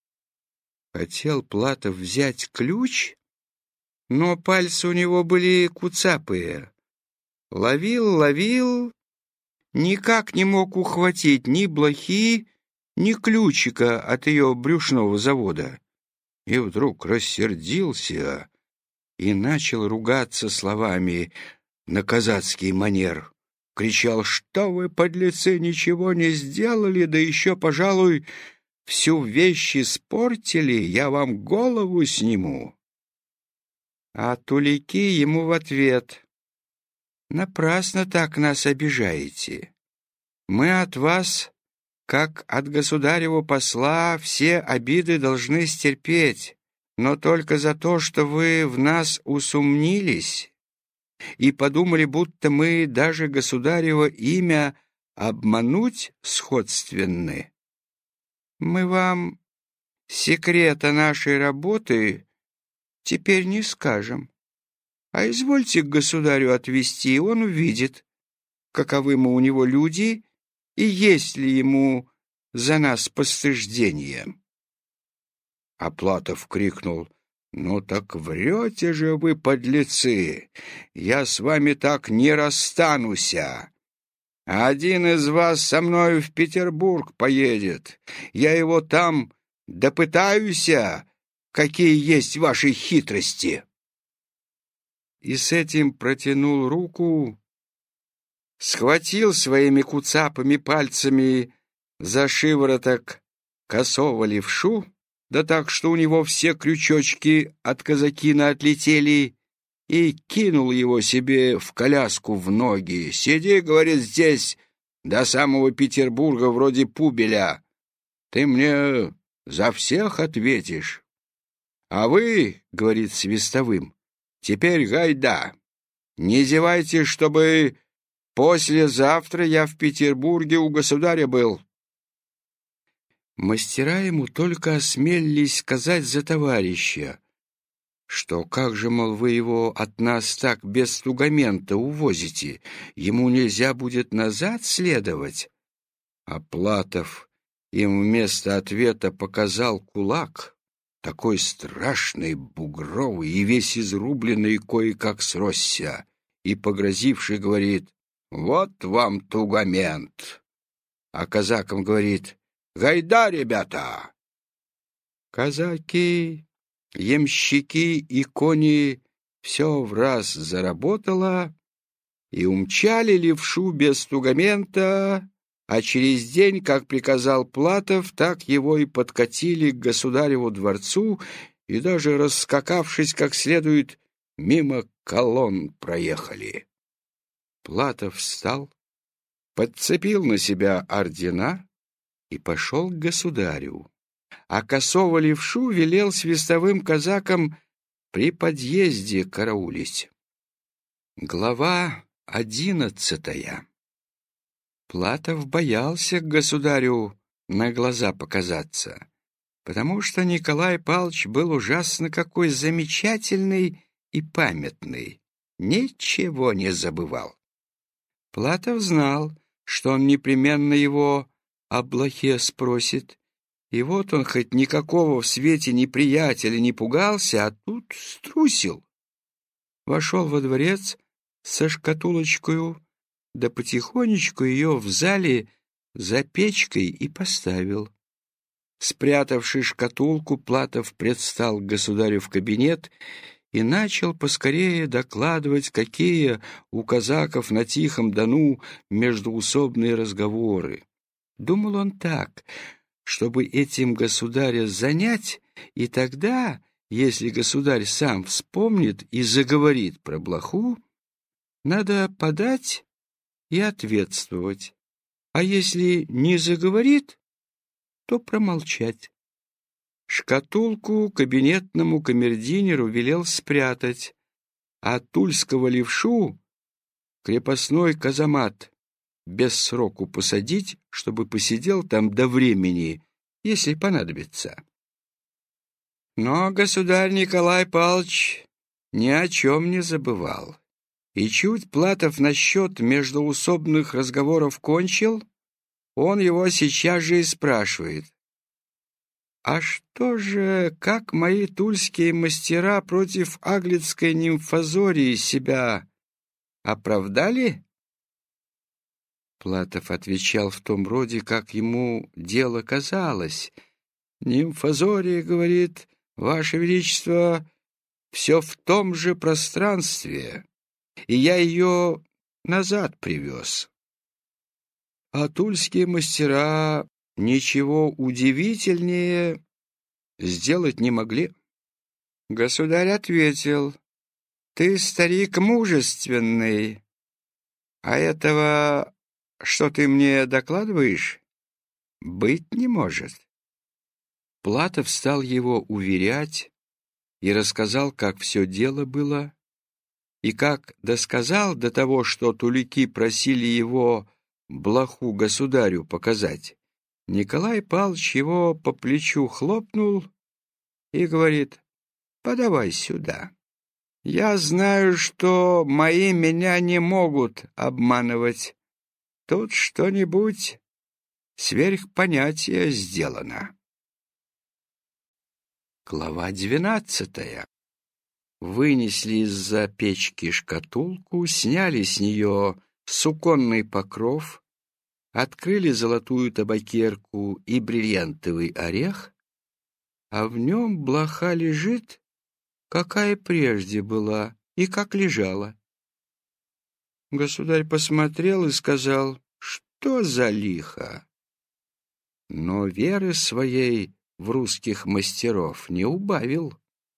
Хотел Платов взять ключ, но пальцы у него были куцапые. Ловил, ловил, никак не мог ухватить ни блохи, ни ключика от ее брюшного завода. И вдруг рассердился и начал ругаться словами на казацкий манер. Кричал: «Что вы, подлецы, ничего не сделали, да еще, пожалуй, всю вещь испортили, я вам голову сниму». А тулики ему в ответ: «Напрасно так нас обижаете. Мы от вас, как от государева посла, все обиды должны стерпеть, но только за то, что вы в нас усумнились и подумали, будто мы даже государево имя обмануть сходственны. Мы вам секрета нашей работы теперь не скажем, а извольте к государю отвести, он увидит, каковы мы у него люди и есть ли ему за нас постыждение». А Платов крикнул: «Ну так врете же вы, подлецы! Я с вами так не расстануся. Один из вас со мною в Петербург поедет. Я его там допытаюся, какие есть ваши хитрости». И с этим протянул руку, схватил своими куцапыми пальцами за шивороток косого левшу, да так, что у него все крючочки от казакина отлетели, и кинул его себе в коляску в ноги. «Сиди, — говорит, — здесь до самого Петербурга вроде пубеля. Ты мне за всех ответишь. А вы, — говорит свистовым, — теперь гайда. Не зевайте, чтобы послезавтра я в Петербурге у государя был». Мастера ему только осмелились сказать за товарища, что как же, мол, вы его от нас так без тугамента увозите, ему нельзя будет назад следовать. А Платов им вместо ответа показал кулак, такой страшный, бугровый и весь изрубленный, кое-как сросся, и, погрозивший, говорит: «Вот вам тугамент». А казакам говорит: «Гайда, ребята!» Казаки, ямщики и кони все враз заработало, и умчали левшу без тугамента, а через день, как приказал Платов, так его и подкатили к государеву дворцу, и даже раскакавшись как следует, мимо колонн проехали. Платов встал, подцепил на себя ордена и пошел к государю, а косого левшу велел свистовым казакам при подъезде караулить. Глава одиннадцатая. Платов боялся к государю на глаза показаться, потому что Николай Павлович был ужасно какой замечательный и памятный, ничего не забывал. Платов знал, что он непременно его о блохе спросит, и вот он хоть никакого в свете неприятеля не пугался, а тут струсил. Вошел во дворец со шкатулочкою, да потихонечку ее в зале за печкой и поставил. Спрятавши шкатулку, Платов предстал к государю в кабинет и начал поскорее докладывать, какие у казаков на Тихом Дону междоусобные разговоры. Думал он так, чтобы этим государя занять, и тогда, если государь сам вспомнит и заговорит про блоху, надо подать и ответствовать, а если не заговорит, то промолчать. Шкатулку кабинетному камердинеру велел спрятать, а тульского левшу крепостной казамат без сроку посадить, чтобы посидел там до времени, если понадобится. Но государь Николай Павлович ни о чем не забывал. И чуть Платов насчет междоусобных разговоров кончил, он его сейчас же и спрашивает: «А что же, как мои тульские мастера против аглицкой нимфозории себя оправдали?» Платов отвечал в том роде, как ему дело казалось. «Нимфозория, — говорит, — Ваше Величество, все в том же пространстве, и я ее назад привез. А тульские мастера ничего удивительнее сделать не могли». Государь ответил: «Ты, старик, мужественный, а этого, что ты мне докладываешь, быть не может». Платов стал его уверять и рассказал, как все дело было, и как досказал до того, что тулики просили его блоху государю показать. Николай Павлович его по плечу хлопнул и говорит: «Подавай сюда. Я знаю, что мои меня не могут обманывать. Тут что-нибудь сверх понятия сделано». Глава двенадцатая. Вынесли из-за печки шкатулку, сняли с нее суконный покров, открыли золотую табакерку и бриллиантовый орех, а в нем блоха лежит, какая прежде была и как лежала. Государь посмотрел и сказал: «Что за лихо?» Но веры своей в русских мастеров не убавил,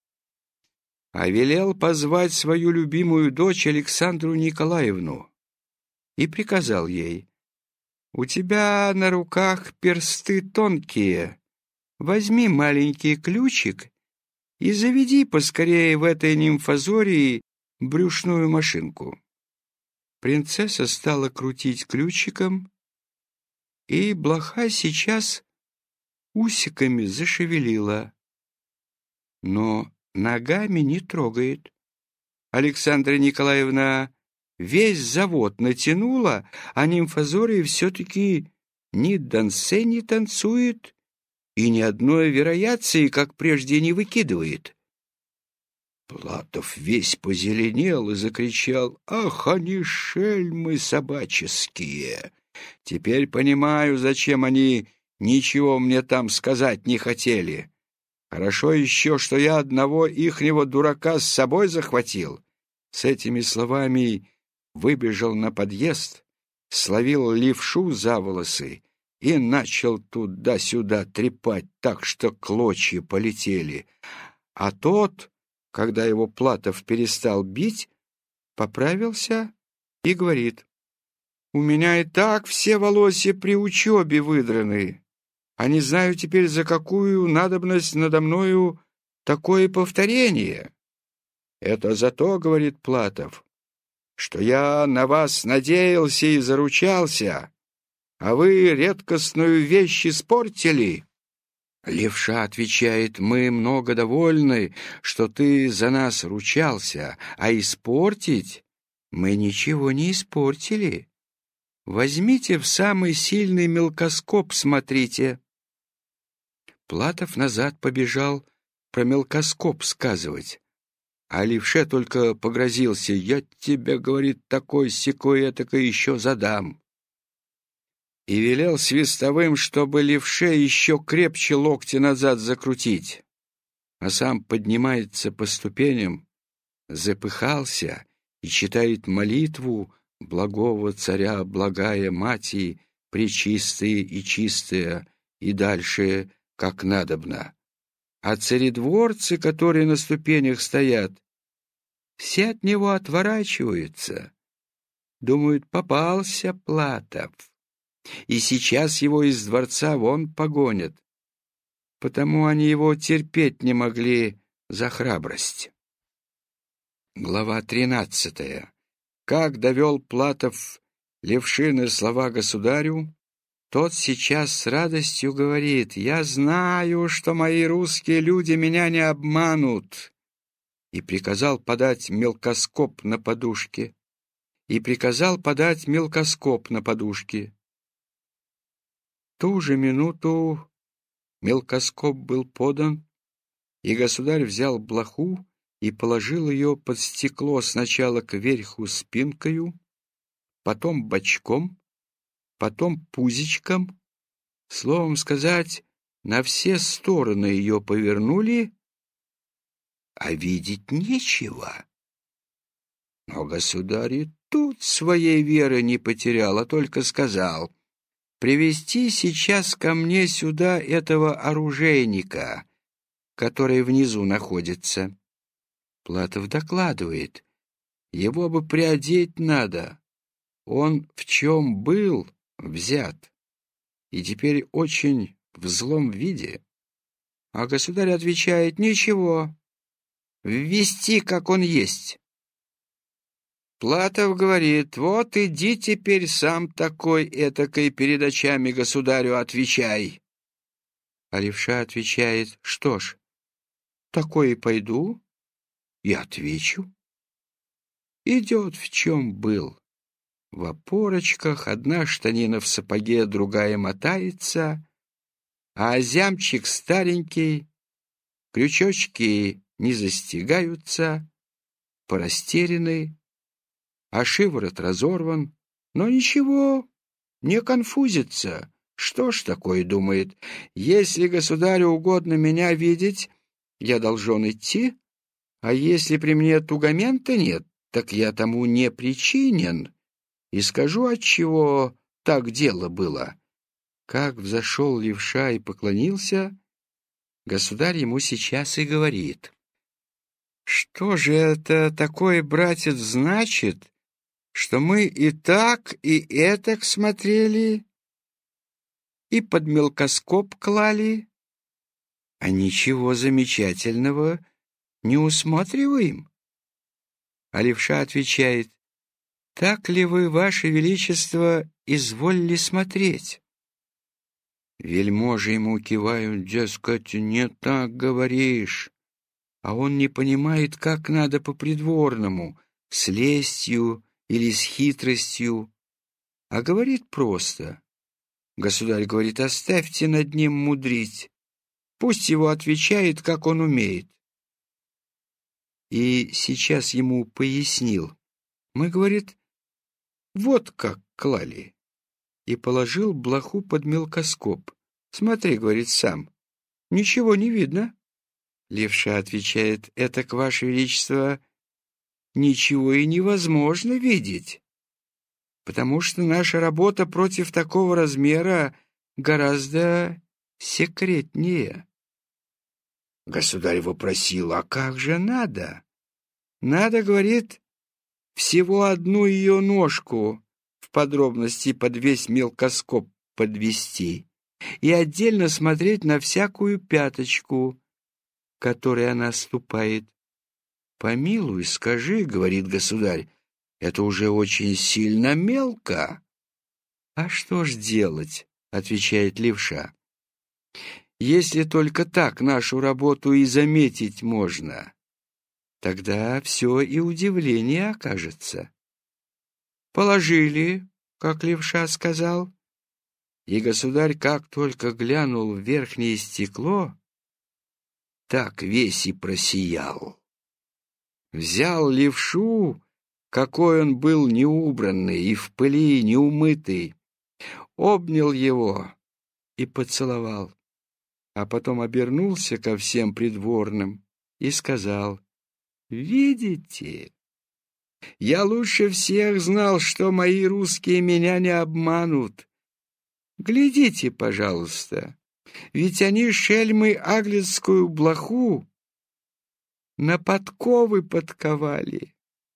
а велел позвать свою любимую дочь Александру Николаевну и приказал ей: «У тебя на руках персты тонкие, возьми маленький ключик и заведи поскорее в этой нимфозории брюшную машинку». Принцесса стала крутить ключиком, и блоха сейчас усиками зашевелила, но ногами не трогает. Александра Николаевна весь завод натянула, а нимфозория все-таки ни дансе не танцует и ни одной вариации, как прежде, не выкидывает. Платов весь позеленел и закричал: «Ах, они шельмы собаческие! Теперь понимаю, зачем они ничего мне там сказать не хотели. Хорошо еще, что я одного ихнего дурака с собой захватил». С этими словами выбежал на подъезд, словил левшу за волосы и начал туда-сюда трепать так, что клочья полетели. А тот, когда его Платов перестал бить, поправился и говорит: «У меня и так все волосья при учебе выдраны, а не знаю теперь, за какую надобность надо мною такое повторение». «Это за то, — говорит Платов, — что я на вас надеялся и заручался, а вы редкостную вещь испортили». Левша отвечает: «Мы много довольны, что ты за нас ручался, а испортить мы ничего не испортили. Возьмите в самый сильный мелкоскоп, смотрите». Платов назад побежал про мелкоскоп сказывать, а левше только погрозился: «Я тебе, — говорит, — такой-сякой этакой еще задам». и велел свистовым, чтобы левше еще крепче локти назад закрутить, а сам поднимается по ступеням, запыхался и читает молитву благого царя, благая мати, пречистые и чистая, и дальше, как надобно. А царедворцы, которые на ступенях стоят, все от него отворачиваются, думают, попался Платов, и сейчас его из дворца вон погонят, потому они его терпеть не могли за храбрость. Глава тринадцатая. Как довел Платов Левшины слова государю, тот сейчас с радостью говорит: «Я знаю, что мои русские люди меня не обманут», и приказал подать мелкоскоп на подушке, и приказал подать мелкоскоп на подушке. В ту же минуту мелкоскоп был подан, и государь взял блоху и положил ее под стекло сначала кверху спинкою, потом бочком, потом пузичком, словом сказать, на все стороны ее повернули, а видеть нечего. Но государь и тут своей веры не потерял, а только сказал: «Привести сейчас ко мне сюда этого оружейника, который внизу находится». Платов докладывает: «Его бы приодеть надо. Он в чем был взят, и теперь очень в злом виде». А государь отвечает: «Ничего, ввести, как он есть». Платов говорит: «Вот иди теперь сам такой этакой перед очами государю отвечай». А левша отвечает: «Что ж, такой и пойду и отвечу». Идет в чем был. В опорочках, одна штанина в сапоге, другая мотается, а озямчик старенький, крючочки не застигаются, порастеряны, а шиворот разорван, но ничего, не конфузится. Что ж такое, думает, если государю угодно меня видеть, я должен идти, а если при мне тугамента нет, так я тому не причинен, и скажу, отчего так дело было. Как взошел левша и поклонился, государь ему сейчас и говорит: «Что же это такое, братец, значит, что мы и так, и этак смотрели, и под мелкоскоп клали, а ничего замечательного не усматриваем?» А левша отвечает: «Так ли вы, ваше величество, изволили смотреть?» Вельможи ему кивают, дескать, не так говоришь, а он не понимает, как надо по-придворному, с лестью или с хитростью, а говорит просто. Государь говорит: «Оставьте над ним мудрить, пусть его отвечает, как он умеет». И сейчас ему пояснил. Мы, говорит, вот как клали. И положил блоху под мелкоскоп. «Смотри, — говорит, — сам. Ничего не видно». Левша отвечает: «Это, к ваше величество, ничего и невозможно видеть, потому что наша работа против такого размера гораздо секретнее». Государь вопросил: «А как же надо?» «Надо, — говорит, — всего одну ее ножку в подробности под весь мелкоскоп подвести и отдельно смотреть на всякую пяточку, которой она ступает». «Помилуй, скажи, — говорит государь, — это уже очень сильно мелко». «А что ж делать? — отвечает левша. — Если только так нашу работу и заметить можно, тогда все и удивление окажется». Положили, как левша сказал, и государь, как только глянул в верхнее стекло, так весь и просиял. Взял левшу, какой он был неубранный и в пыли неумытый, обнял его и поцеловал, а потом обернулся ко всем придворным и сказал: «Видите, я лучше всех знал, что мои русские меня не обманут. Глядите, пожалуйста, ведь они, шельмы, аглицкую блоху на подковы подковали».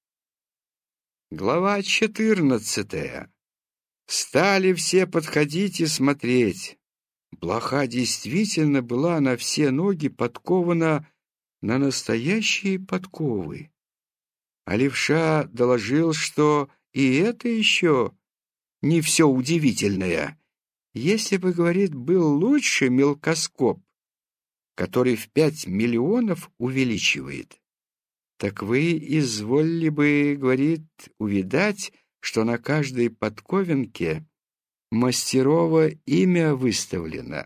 Глава четырнадцатая. Стали все подходить и смотреть. Блоха действительно была на все ноги подкована на настоящие подковы. А левша доложил, что и это еще не все удивительное. Если бы, говорит, был лучше мелкоскоп, который в пять миллионов увеличивает, так вы изволили бы, говорит, увидать, что на каждой подковинке мастерово имя выставлено.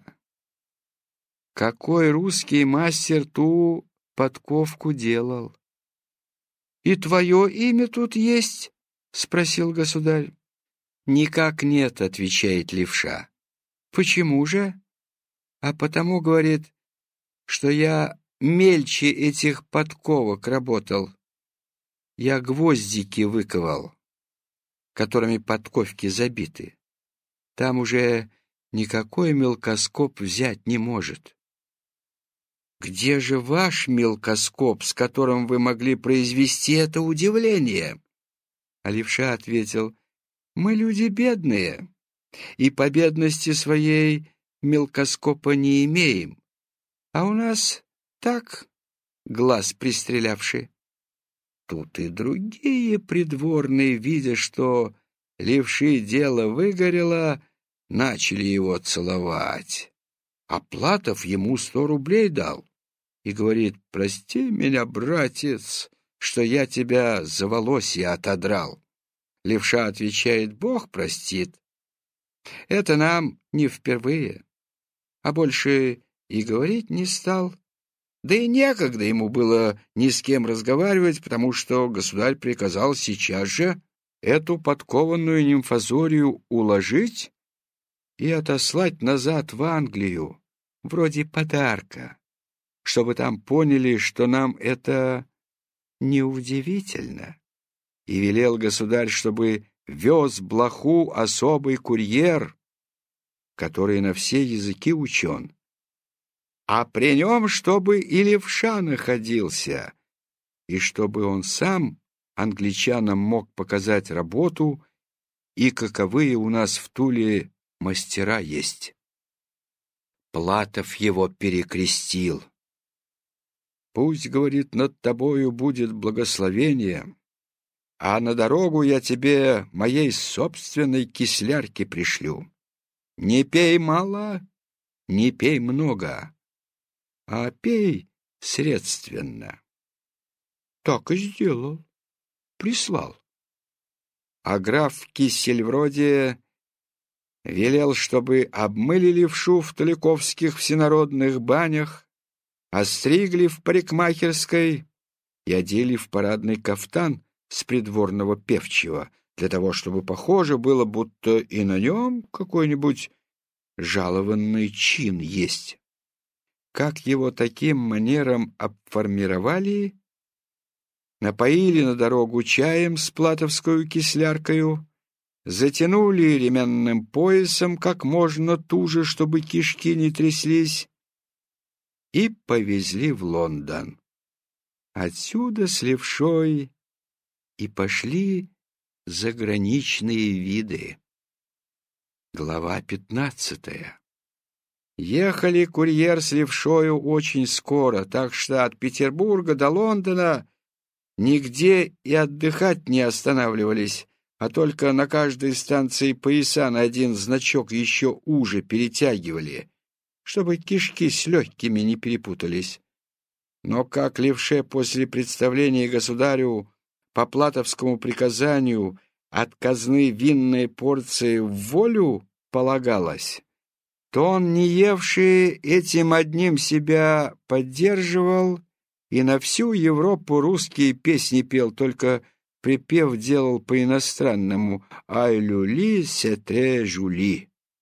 Какой русский мастер ту подковку делал? — И твое имя тут есть? — спросил государь. — Никак нет, — отвечает левша. — Почему же? — А потому, говорит, что я мельче этих подковок работал. Я гвоздики выковал, которыми подковки забиты. Там уже никакой мелкоскоп взять не может. Где же ваш мелкоскоп, с которым вы могли произвести это удивление? А левша ответил: мы люди бедные, и по бедности своей мелкоскопа не имеем, а у нас так глаз пристрелявший. Тут и другие придворные, видя, что левши дело выгорело, начали его целовать. А Платов ему сто рублей дал и говорит: прости меня, братец, что я тебя за волосья отодрал. Левша отвечает: Бог простит. Это нам не впервые. А больше и говорить не стал. Да и некогда ему было ни с кем разговаривать, потому что государь приказал сейчас же эту подкованную нимфазорию уложить и отослать назад в Англию, вроде подарка, чтобы там поняли, что нам это неудивительно. И велел государь, чтобы вез блоху особый курьер, который на все языки учен, а при нем чтобы и левша находился, и чтобы он сам англичанам мог показать работу и каковые у нас в Туле мастера есть. Платов его перекрестил. Пусть, говорит, над тобою будет благословение, а на дорогу я тебе моей собственной кислярки пришлю. Не пей мало, не пей много, а пей средственно. Так и сделал, прислал. А граф Кисель-вроде велел, чтобы обмыли левшу в Толиковских всенародных банях, остригли в парикмахерской и одели в парадный кафтан с придворного певчего, для того, чтобы похоже было, будто и на нем какой-нибудь жалованный чин есть. Как его таким манером обформировали, напоили на дорогу чаем с платовскую кисляркою, затянули ременным поясом как можно туже, чтобы кишки не тряслись, и повезли в Лондон. Отсюда с левшой и пошли заграничные виды. Глава пятнадцатая. Ехали курьер с левшою очень скоро, так что от Петербурга до Лондона нигде и отдыхать не останавливались, а только на каждой станции пояса на один значок еще уже перетягивали, чтобы кишки с легкими не перепутались. Но как левше после представления государю по платовскому приказанию от казны винной порции в волю полагалось, то он, не евший, этим одним себя поддерживал и на всю Европу русские песни пел, только припев делал по-иностранному «Ай люли, се тре жули».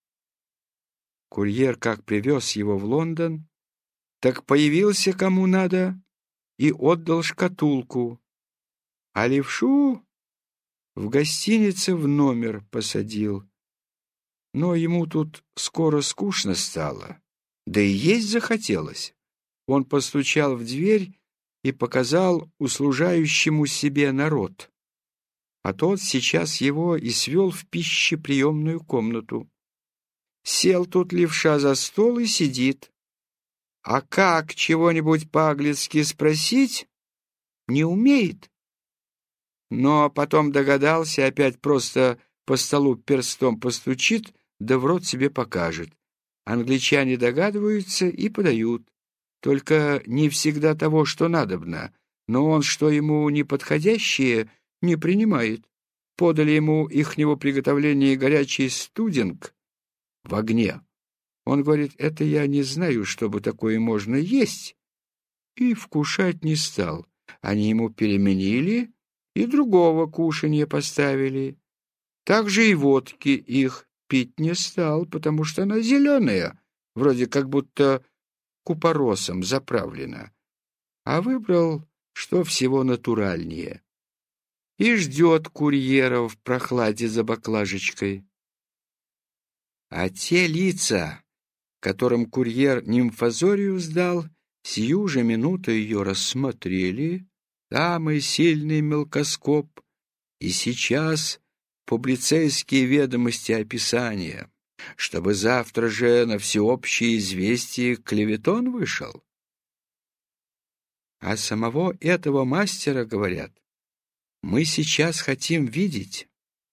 Курьер как привез его в Лондон, так появился кому надо и отдал шкатулку, а левшу в гостинице в номер посадил. Но ему тут скоро скучно стало, да и есть захотелось. Он постучал в дверь и показал услужающему себе народ, а тот сейчас его и свел в пищеприемную комнату. Сел тут левша за стол и сидит. А как чего-нибудь по-английски спросить, не умеет. Но потом догадался, опять просто по столу перстом постучит, да в рот себе покажет. Англичане догадываются и подают. Только не всегда того, что надобно, но он, что ему неподходящее, не принимает. Подали ему ихнего приготовления горячий студенг в огне. Он говорит: это я не знаю, чтобы такое можно есть, и вкушать не стал. Они ему переменили и другого кушанья поставили. Также и водки их пить не стал, потому что она зеленая, вроде как будто купоросом заправлена, а выбрал, что всего натуральнее, и ждет курьера в прохладе за баклажечкой. А те лица, которым курьер нимфозорию сдал, сию же минуту ее рассмотрели, самый сильный мелкоскоп, и сейчас публицейские ведомости описания, чтобы завтра же на всеобщее известие клеветон вышел. А самого этого мастера, говорят, мы сейчас хотим видеть.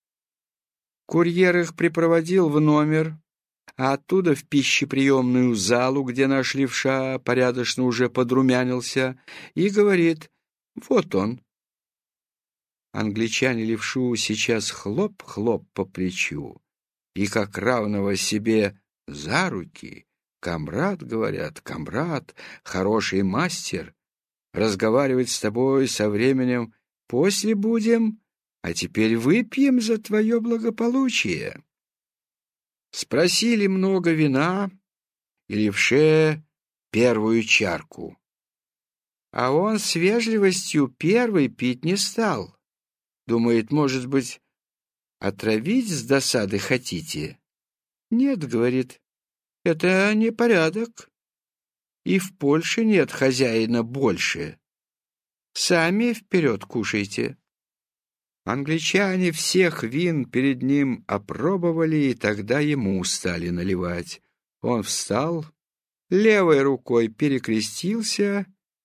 Курьер их припроводил в номер, а оттуда в пищеприемную залу, где наш левша порядочно уже подрумянился, и говорит: вот он. Англичане левшу сейчас хлоп-хлоп по плечу, и как равного себе за руки: «Камрад, — говорят, — камрад, хороший мастер, разговаривать с тобой со временем после будем, а теперь выпьем за твое благополучие». Спросили много вина, и левше первую чарку. А он с вежливостью первый пить не стал. Думает, может быть, отравить с досады хотите? Нет, говорит, это не порядок. И в Польше нет хозяина больше. Сами вперед кушайте. Англичане всех вин перед ним опробовали, и тогда ему стали наливать. Он встал, левой рукой перекрестился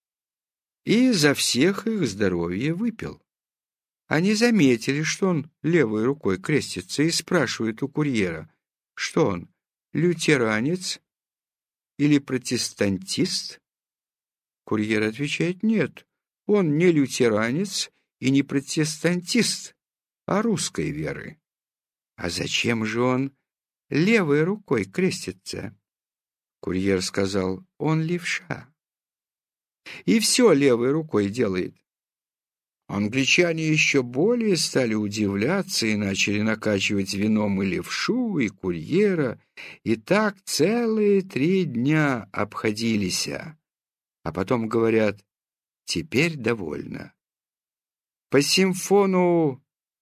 и за всех их здоровье выпил. Они заметили, что он левой рукой крестится, и спрашивают у курьера, что он, лютеранец или протестантист? Курьер отвечает: нет, он не лютеранец и не протестантист, а русской веры. А зачем же он левой рукой крестится? Курьер сказал: он левша. И все левой рукой делает. Англичане еще более стали удивляться и начали накачивать вином и левшу, и курьера, и так целые три дня обходились. А потом говорят: теперь довольно. По симфону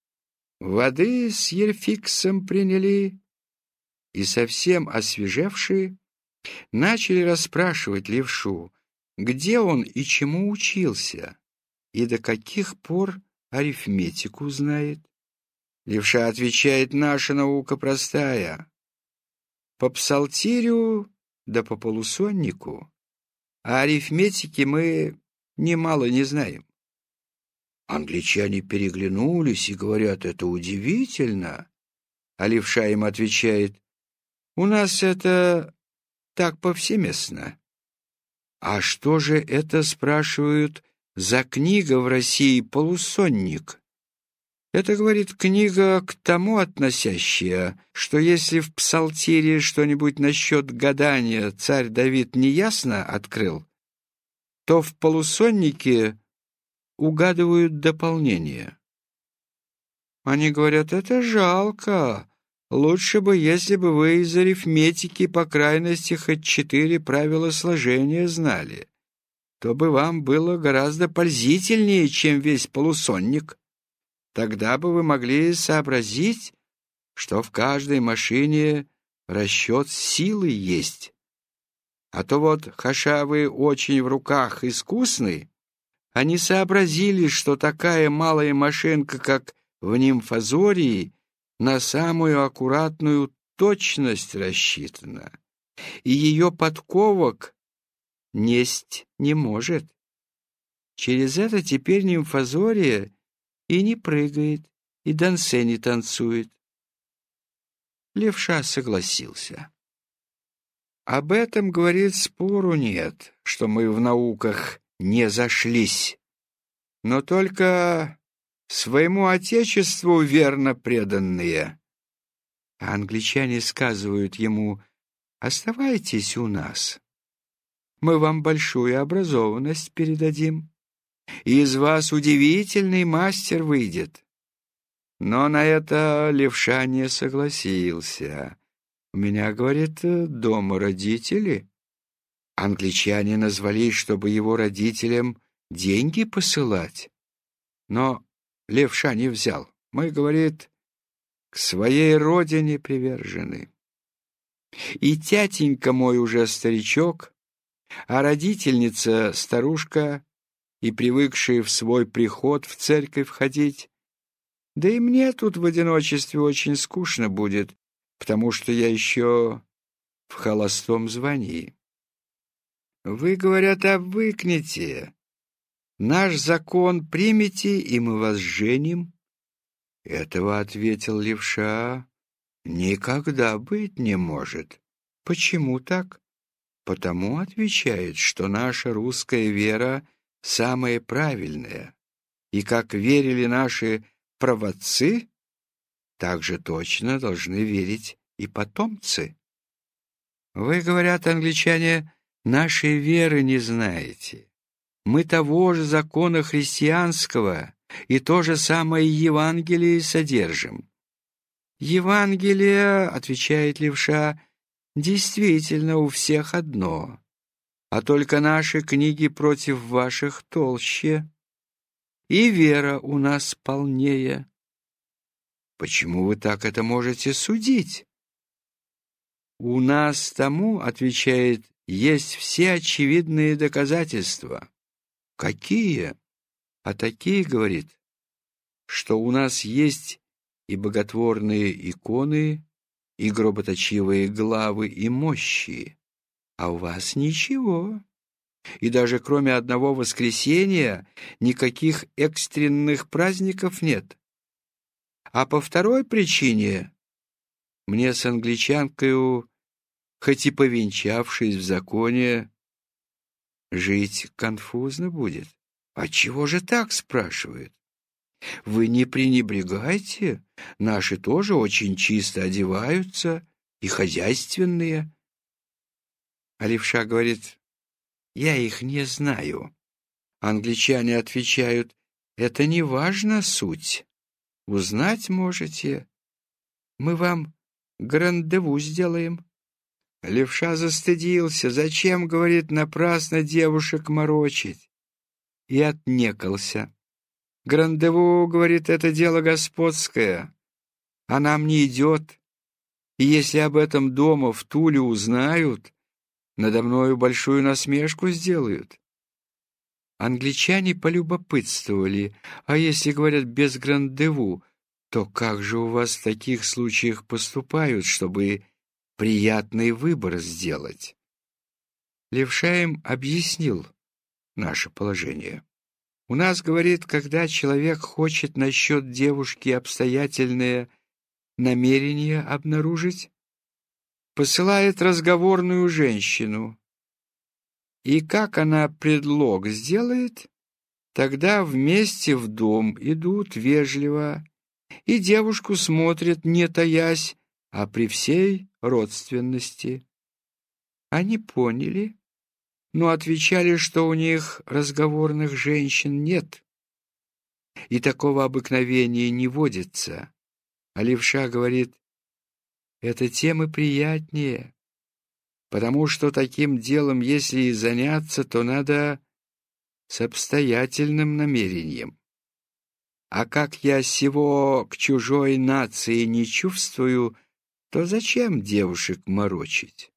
воды с ерфиксом приняли, и совсем освежевшие начали расспрашивать левшу, где он и чему учился, и до каких пор арифметику знает. Левша отвечает: наша наука простая, по псалтирю да по полусоннику, а арифметики мы немало не знаем. Англичане переглянулись и говорят: это удивительно. А левша им отвечает: у нас это так повсеместно. А что же это, спрашивают, за книга в России полусонник? Это, говорит, книга к тому относящая, что если в псалтире что-нибудь насчет гадания царь Давид неясно открыл, то в полусоннике угадывают дополнение. Они говорят: это жалко, лучше бы, если бы вы из арифметики по крайности хоть четыре правила сложения знали, то бы вам было гораздо пользительнее, чем весь полусонник. Тогда бы вы могли сообразить, что в каждой машине расчет силы есть. А то вот, хаша вы очень в руках искусны, они сообразили, что такая малая машинка, как в нимфазории, на самую аккуратную точность рассчитана, и ее подковок несть не может. Через это теперь нимфазория и не прыгает, и дансе не танцует. Левша согласился. Об этом, говорит, спору нет, что мы в науках не зашлись, но только своему отечеству верно преданные. А англичане сказывают ему: оставайтесь у нас, мы вам большую образованность передадим, и из вас удивительный мастер выйдет. Но на это Левша не согласился. У меня, говорит, дома родители. Англичане назвались, чтобы его родителям деньги посылать. Но Левша не взял. Мы, говорит, к своей родине привержены. И тятенька мой уже старичок, а родительница старушка, и привыкшая в свой приход в церковь ходить. Да и мне тут в одиночестве очень скучно будет, потому что я еще в холостом звании. Вы, говорят, обвыкнете. Наш закон примите, и мы вас женим. Этого, ответил Левша, никогда быть не может. Почему так? Потому, отвечает, что наша русская вера самая правильная, и как верили наши праотцы, так же точно должны верить и потомцы. Вы, говорят англичане, нашей веры не знаете. Мы того же закона христианского и то же самое Евангелие содержим. Евангелие, отвечает Левша, действительно у всех одно, а только наши книги против ваших толще, и вера у нас полнее. Почему вы так это можете судить? У нас тому, отвечает, есть все очевидные доказательства. Какие? А такие, говорит, что у нас есть и боготворные иконы, и гроботочивые главы, и мощи, а у вас ничего. И даже кроме одного воскресения никаких экстренных праздников нет. А по второй причине мне с англичанкою, хоть и повенчавшись в законе, жить конфузно будет. А чего же так, спрашивает? Вы не пренебрегайте, наши тоже очень чисто одеваются и хозяйственные. А Левша говорит: я их не знаю. Англичане отвечают: это не важно суть. Узнать можете. Мы вам грандеву сделаем. Левша застыдился. Зачем, говорит, напрасно девушек морочить? И отнекался. Грандеву, говорит, это дело господское, а нам не идет. И если об этом дома в Туле узнают, надо мною большую насмешку сделают. Англичане полюбопытствовали: а если, говорят, без грандеву, то как же у вас в таких случаях поступают, чтобы приятный выбор сделать? Левша им объяснил наше положение. У нас, говорит, когда человек хочет насчет девушки обстоятельное намерение обнаружить, посылает разговорную женщину, и как она предлог сделает, тогда вместе в дом идут вежливо, и девушку смотрят, не таясь, а при всей родственности. Они поняли, но отвечали, что у них разговорных женщин нет, и такого обыкновения не водится. А Левша говорит: это тем и приятнее, потому что таким делом, если и заняться, то надо с обстоятельным намерением. А как я сего к чужой нации не чувствую, то зачем девушек морочить?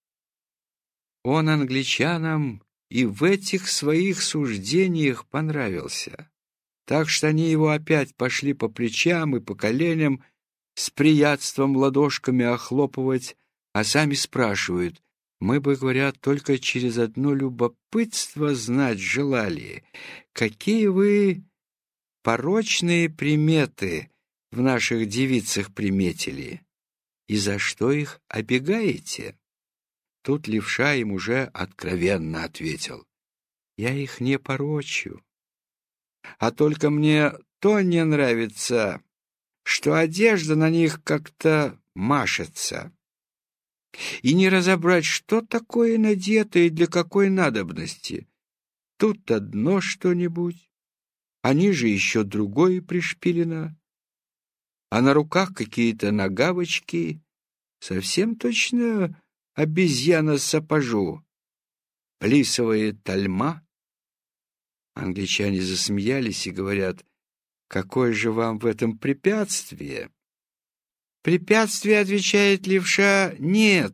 Он англичанам и в этих своих суждениях понравился, так что они его опять пошли по плечам и по коленям с приятством ладошками охлопывать, а сами спрашивают: мы бы, говорят, только через одно любопытство знать желали, какие вы порочные приметы в наших девицах приметили, и за что их обегаете? Тут левша им уже откровенно ответил: я их не порочу, а только мне то не нравится, что одежда на них как-то машется, и не разобрать, что такое надето и для какой надобности. Тут одно что-нибудь, а ниже еще другое пришпилено, а на руках какие-то нагавочки, совсем точно обезьяна сапожу, плисовая тальма. Англичане засмеялись и говорят: какое же вам в этом препятствие? Препятствие, отвечает левша, нет,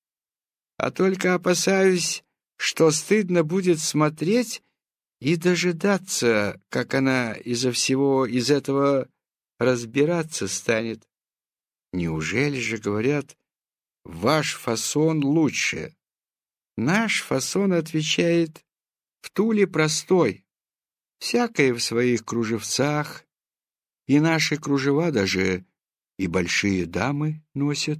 а только опасаюсь, что стыдно будет смотреть и дожидаться, как она из-за всего из этого разбираться станет. Неужели же, говорят, ваш фасон лучше? Наш фасон, отвечает, в Туле простой, всякое в своих кружевцах, и наши кружева даже и большие дамы носят.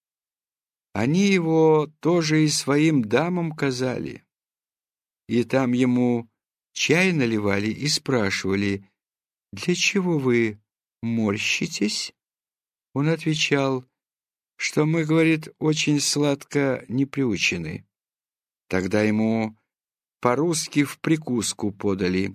Они его тоже и своим дамам казали, и там ему чай наливали и спрашивали: для чего вы морщитесь? Он отвечал, что мы, говорит, очень сладко не приучены. Тогда ему по-русски в прикуску подали.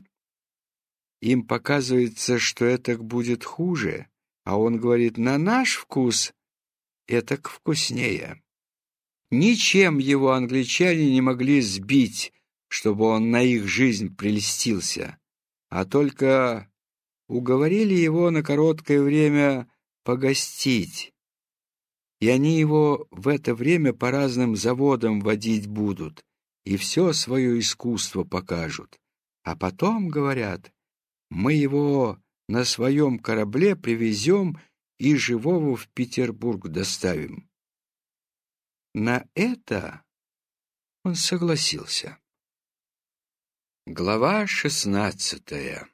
Им показывается, что этак будет хуже, а он говорит: на наш вкус этак вкуснее. Ничем его англичане не могли сбить, чтобы он на их жизнь прельстился, а только уговорили его на короткое время погостить, и они его в это время по разным заводам водить будут и все свое искусство покажут. А потом, говорят, мы его на своем корабле привезем и живого в Петербург доставим. На это он согласился. Глава шестнадцатая.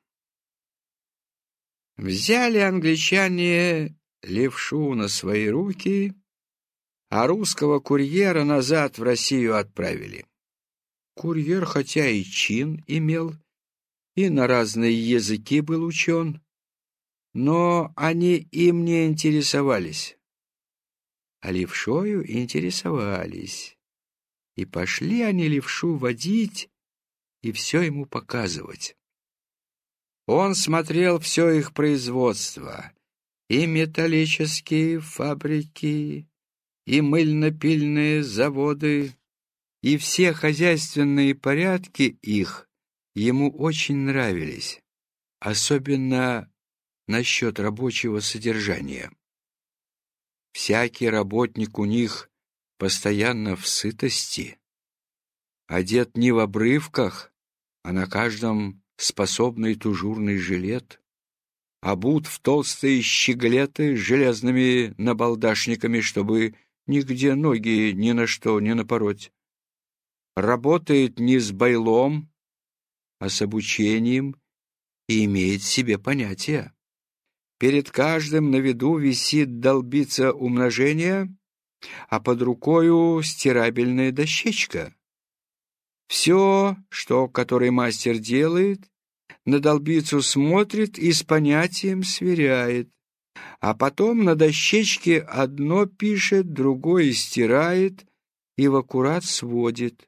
Взяли англичане левшу на свои руки, а русского курьера назад в Россию отправили. Курьер, хотя и чин имел, и на разные языки был учен, но они им не интересовались, а левшою интересовались, и пошли они левшу водить и все ему показывать. Он смотрел все их производство, и металлические фабрики, и мыльно-пильные заводы, и все хозяйственные порядки их ему очень нравились, особенно насчет рабочего содержания. Всякий работник у них постоянно в сытости, одет не в обрывках, а на каждом способный тужурный жилет, обут в толстые щеглеты с железными набалдашниками, чтобы нигде ноги ни на что не напороть. Работает не с байлом, а с обучением и имеет себе понятие. Перед каждым на виду висит долбица умножения, а под рукою стирабельная дощечка. Все, что который мастер делает, на долбицу смотрит и с понятием сверяет, а потом на дощечке одно пишет, другое стирает и в аккурат сводит.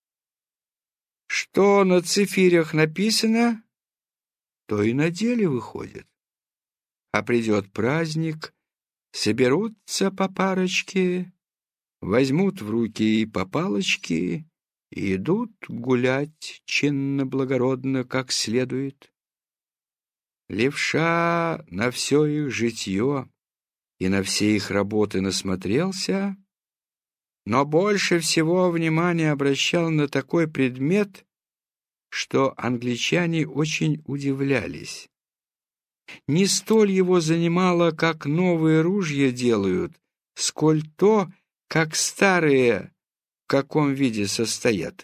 Что на цифирях написано, то и на деле выходит. А придет праздник, соберутся по парочке, возьмут в руки по палочке и идут гулять чинно-благородно, как следует. Левша на все их житье и на все их работы насмотрелся, но больше всего внимания обращал на такой предмет, что англичане очень удивлялись. Не столь его занимало, как новые ружья делают, сколь то, как старые в каком виде состоят.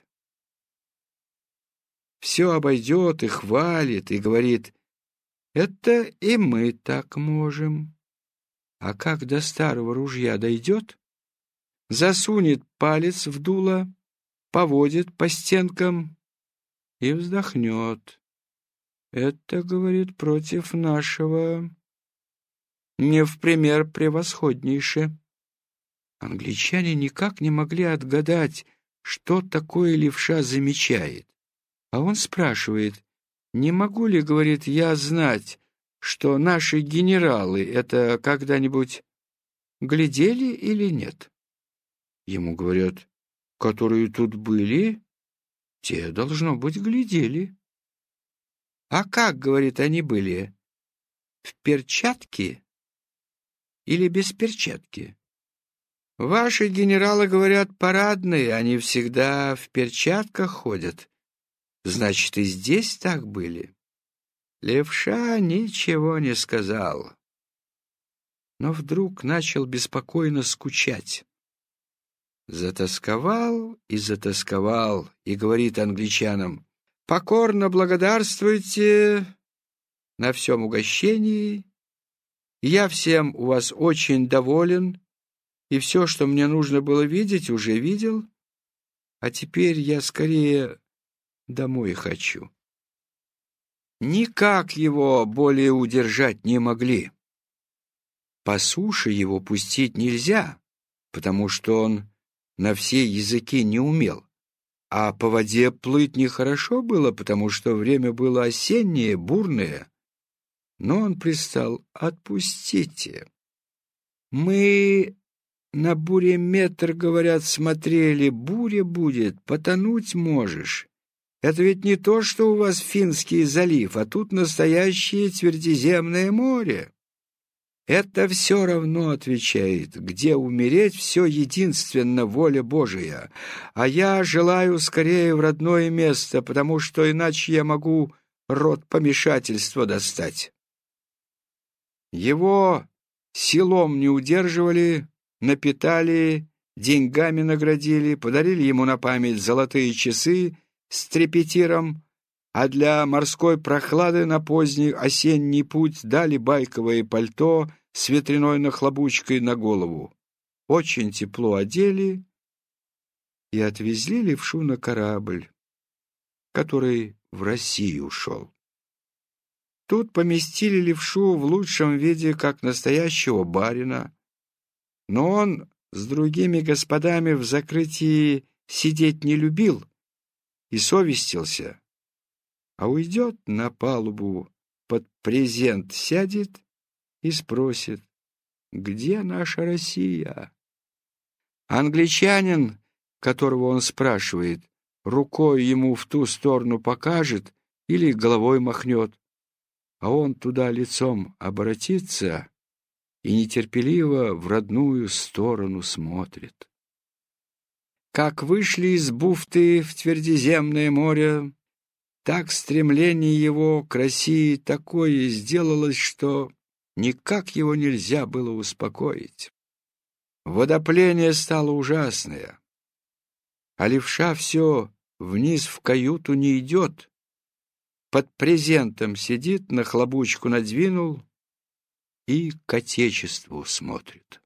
Все обойдет и хвалит, и говорит: «Это и мы так можем». А как до старого ружья дойдет, засунет палец в дуло, поводит по стенкам и вздохнет. «Это, — говорит, — против нашего не в пример превосходнейше». Англичане никак не могли отгадать, что такое левша замечает. А он спрашивает: «Не могу ли, — говорит, — я знать, что наши генералы это когда-нибудь глядели или нет?» Ему говорят: «Которые тут были, те, должно быть, глядели». «А как, — говорит, — они были? В перчатке или без перчатки?» «Ваши генералы, — говорят, — парадные, они всегда в перчатках ходят. Значит, и здесь так были». Левша ничего не сказал, но вдруг начал беспокойно скучать. Затосковал и затосковал, и говорит англичанам: «Покорно благодарствуйте на всем угощении. Я всем у вас очень доволен, и все, что мне нужно было видеть, уже видел. А теперь я скорее домой хочу». Никак его более удержать не могли. По суше его пустить нельзя, потому что он на все языки не умел. А по воде плыть нехорошо было, потому что время было осеннее, бурное. Но он пристал: «Отпустите. Мы на буреметр, — говорят, — смотрели, буря будет, потонуть можешь. Это ведь не то, что у вас Финский залив, а тут настоящее Твердиземное море». «Это все равно, — отвечает, — где умереть, все единственно воля Божия, а я желаю скорее в родное место, потому что иначе я могу род помешательства достать». Его силом не удерживали, напитали, деньгами наградили, подарили ему на память золотые часы с трепетиром, а для морской прохлады на поздний осенний путь дали байковое пальто с ветряной нахлобучкой на голову. Очень тепло одели и отвезли левшу на корабль, который в Россию шел. Тут поместили левшу в лучшем виде, как настоящего барина, но он с другими господами в закрытии сидеть не любил и совестился, а уйдет на палубу, под презент сядет и спросит: «Где наша Россия?» Англичанин, которого он спрашивает, рукой ему в ту сторону покажет или головой махнет, а он туда лицом обратится и нетерпеливо в родную сторону смотрит. Как вышли из бухты в Твердиземное море, так стремление его к России такое сделалось, что никак его нельзя было успокоить. Водопление стало ужасное, а левша все вниз в каюту не идет, под презентом сидит, нахлобучку надвинул и к отечеству смотрит.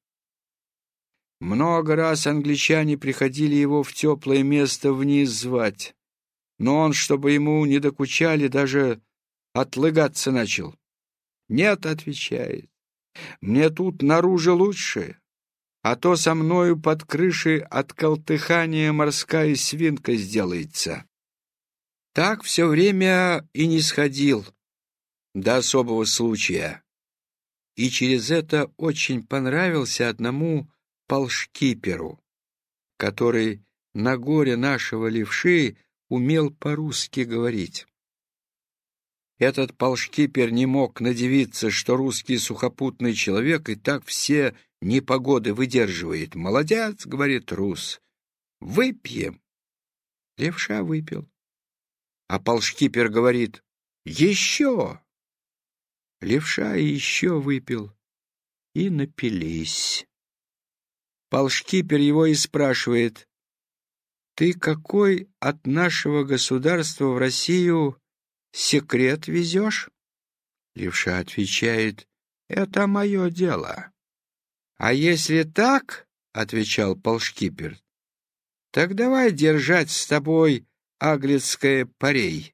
Много раз англичане приходили его в теплое место вниз звать, но он, чтобы ему не докучали, даже отлыгаться начал. «Нет, — отвечает, — мне тут наружу лучше, а то со мною под крышей от колтыхания морская свинка сделается». Так все время и не сходил до особого случая. и через это очень понравился одному полшкиперу, который на горе нашего левши умел по-русски говорить. Этот полшкипер не мог надивиться, что русский сухопутный человек и так все непогоды выдерживает. «Молодец», — говорит рус, — «выпьем». Левша выпил. А полшкипер говорит: «Еще!» Левша еще выпил, и напились. Полшкипер его и спрашивает: «Ты какой от нашего государства в Россию секрет везешь?» Левша отвечает: «Это мое дело». «А если так, — отвечал полшкипер, — так давай держать с тобой аглицкое парей».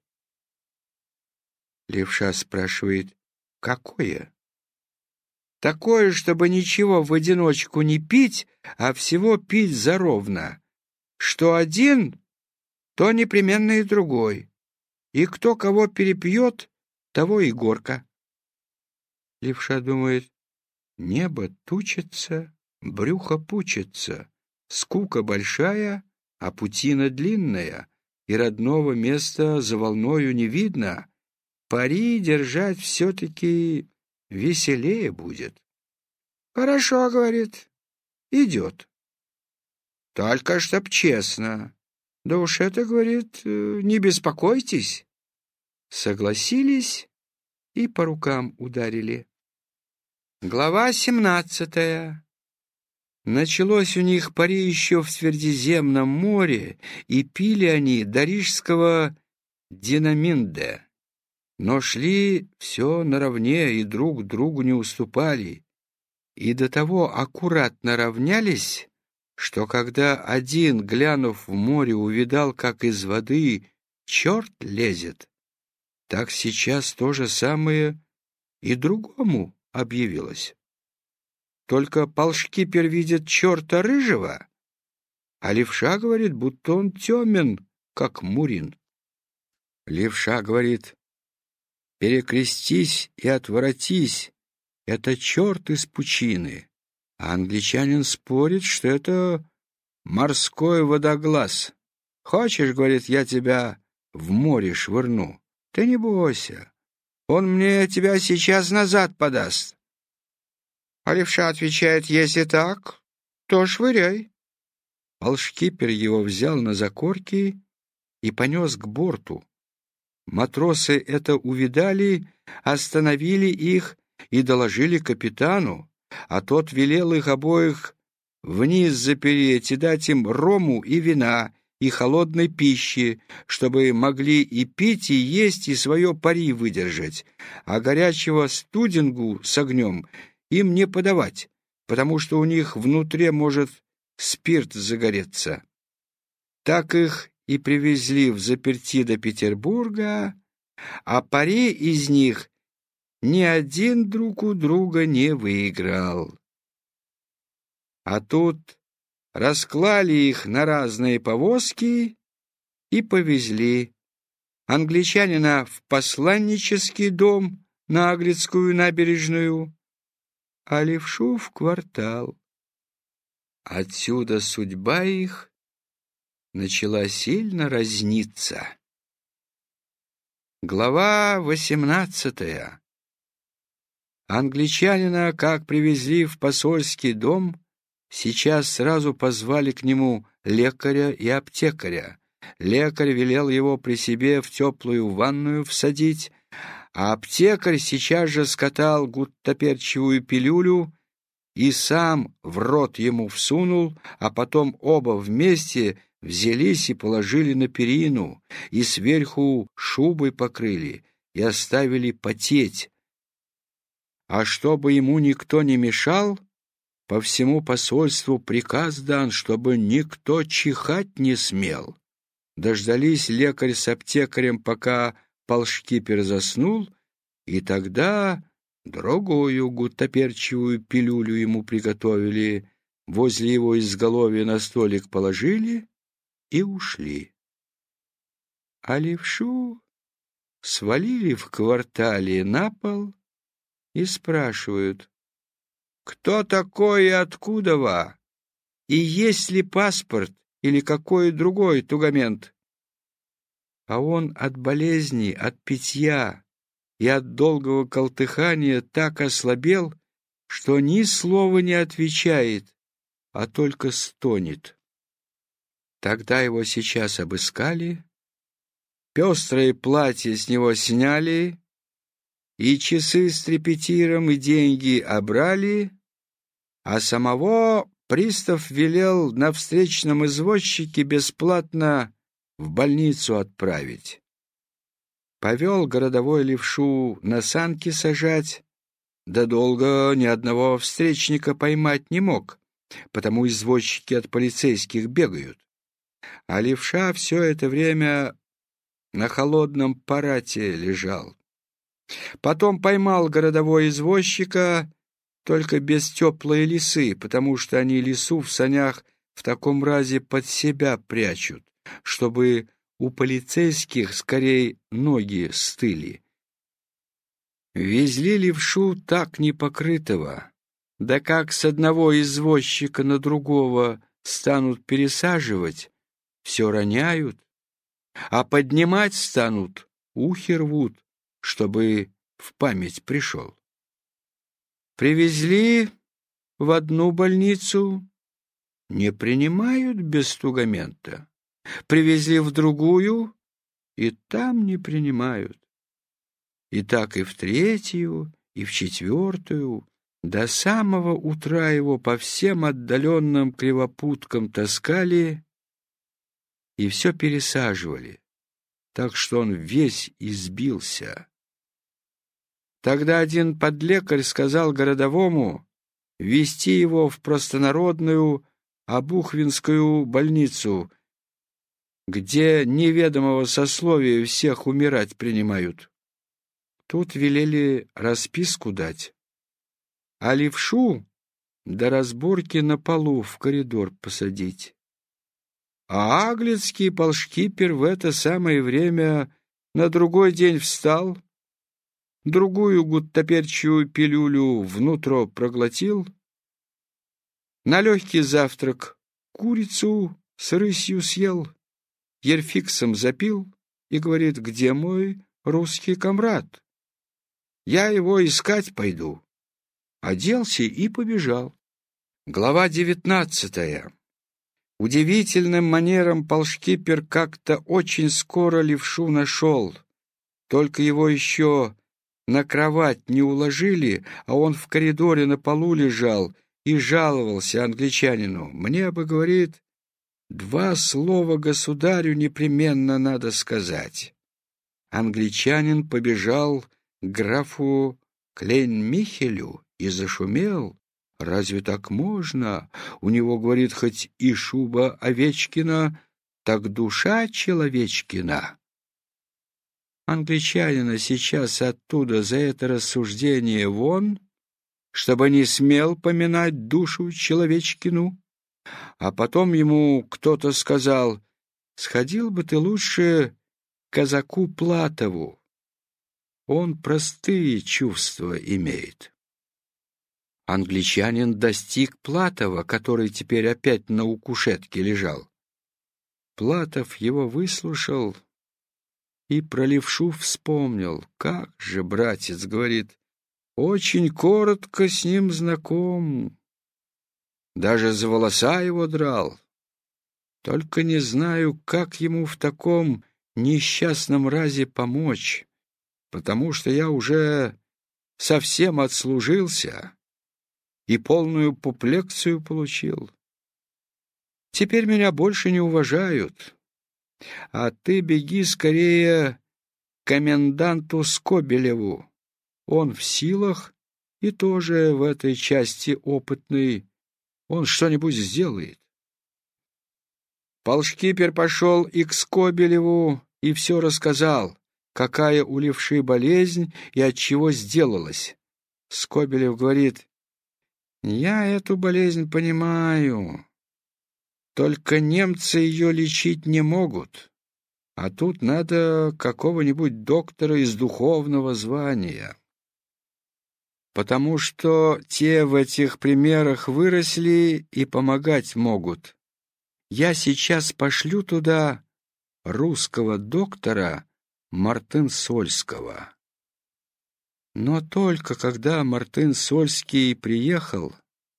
Левша спрашивает: «Какое?» «Такое, чтобы ничего в одиночку не пить, а всего пить заровно. Что один, то непременно и другой. И кто кого перепьет, того и горка». Левша думает: небо тучится, брюхо пучится, скука большая, а путина длинная, и родного места за волною не видно. Пари держать все-таки веселее будет. «Хорошо, — говорит, — идет. Только чтоб честно. Да уж это, — говорит, — не беспокойтесь». Согласились и по рукам ударили. Глава семнадцатая. Началось у них пари еще в Средиземном море, и пили они до рижского Динаминде. Но шли все наравне и друг другу не уступали, и до того аккуратно равнялись, что когда один, глянув в море, увидал, как из воды черт лезет, так сейчас то же самое и другому объявилось. Только полшкипер видит черта рыжего, а левша говорит, будто он темен, как мурин. Левша говорит: «Перекрестись и отворотись, это черт из пучины». А англичанин спорит, что это морской водоглаз. «Хочешь, — говорит, — я тебя в море швырну? Ты не бойся, он мне тебя сейчас назад подаст». А левша отвечает: «Если так, то швыряй». Полшкипер его взял на закорки и понес к борту. Матросы это увидали, остановили их и доложили капитану, а тот велел их обоих вниз запереть и дать им рому и вина, и холодной пищи, чтобы могли и пить, и есть, и свое пари выдержать, а горячего студенгу с огнем им не подавать, потому что у них внутри может спирт загореться. Так их и привезли взаперти до Петербурга, а пари из них ни один друг у друга не выиграл. А тут расклали их на разные повозки и повезли англичанина в посланнический дом на Аглицкую набережную, а левшу в квартал. Отсюда судьба их начала сильно разниться. Глава восемнадцатая. Англичанина, как привезли в посольский дом, сейчас сразу позвали к нему лекаря и аптекаря. Лекарь велел его при себе в теплую ванную всадить, а аптекарь сейчас же скатал гуттаперчевую пилюлю и сам в рот ему всунул, а потом оба вместе взялись и положили на перину, и сверху шубой покрыли, и оставили потеть. А чтобы ему никто не мешал, по всему посольству приказ дан, чтобы никто чихать не смел. Дождались лекарь с аптекарем, пока полшкипер заснул, и тогда другую гуттаперчевую пилюлю ему приготовили, возле его изголовья на столик положили и ушли. А левшу свалили в квартале на пол и спрашивают: «Кто такой и откуда ва? И есть ли паспорт или какой другой тугамент?» А он от болезни, от питья и от долгого колтыхания так ослабел, что ни слова не отвечает, а только стонет. Тогда его сейчас обыскали, пестрое платье с него сняли, и часы с трепетиром, и деньги обрали, а самого пристав велел на встречном извозчике бесплатно в больницу отправить. Повел городовой левшу на санки сажать, да долго ни одного встречника поймать не мог, потому извозчики от полицейских бегают. А левша все это время на холодном парате лежал. Потом поймал городовой извозчика, только без теплой лисы, потому что они лису в санях в таком разе под себя прячут, чтобы у полицейских скорее ноги стыли. Везли левшу так непокрытого, да как с одного извозчика на другого станут пересаживать, все роняют, а поднимать станут, ухи рвут, чтобы в память пришел. Привезли в одну больницу, не принимают без тугамента. Привезли в другую, и там не принимают. И так и в третью, и в четвертую. До самого утра его по всем отдаленным кривопуткам таскали и все пересаживали, так что он весь избился. Тогда один подлекарь сказал городовому везти его в простонародную Обухвинскую больницу, где неведомого сословия всех умирать принимают. Тут велели расписку дать, а левшу до разборки на полу в коридор посадить. А аглицкий полшкипер в это самое время на другой день встал, другую гуттаперчую пилюлю внутрь проглотил, на легкий завтрак курицу с рысью съел, ерфиксом запил и говорит: «Где мой русский комрад? Я его искать пойду». Оделся и побежал. Глава девятнадцатая. Удивительным манером полшкипер как-то очень скоро левшу нашел. Только его еще на кровать не уложили, а он в коридоре на полу лежал и жаловался англичанину. «Мне бы, — говорит, — два слова государю непременно надо сказать». Англичанин побежал к графу Клейн-Михелю и зашумел. «Разве так можно? У него, — говорит, — хоть и шуба Овечкина, так душа человечкина». Англичанина сейчас оттуда за это рассуждение вон, чтобы не смел поминать душу человечкину. А потом ему кто-то сказал: «Сходил бы ты лучше к казаку Платову, он простые чувства имеет». Англичанин достиг Платова, который теперь опять на укушетке лежал. Платов его выслушал и про левшу вспомнил. «Как же, братец, — говорит, — очень коротко с ним знаком. Даже за волоса его драл. Только не знаю, как ему в таком несчастном разе помочь, потому что я уже совсем отслужился и полную пуплекцию получил. Теперь меня больше не уважают. А ты беги скорее к коменданту Скобелеву. Он в силах и тоже в этой части опытный. Он что-нибудь сделает». Полшкипер пошел и к Скобелеву и все рассказал, какая у левши болезнь и от чего сделалась. Скобелев говорит: «Я эту болезнь понимаю. Только немцы ее лечить не могут, а тут надо какого-нибудь доктора из духовного звания». потому что те в этих примерах выросли и помогать могут. Я сейчас пошлю туда русского доктора Мартын-Сольского. Но только когда Мартын-Сольский приехал,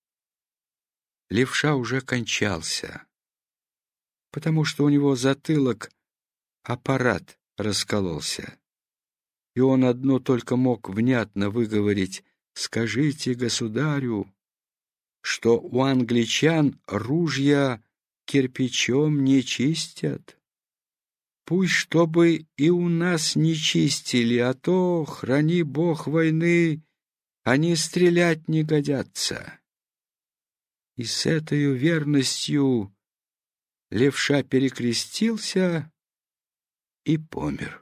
левша уже кончался, потому что у него затылок аппарат раскололся, и он одно только мог внятно выговорить: «Скажите государю, что у англичан ружья кирпичом не чистят. Пусть чтобы и у нас не чистили, а то, храни бог войны, они стрелять не годятся». И с этой верностью левша перекрестился и помер.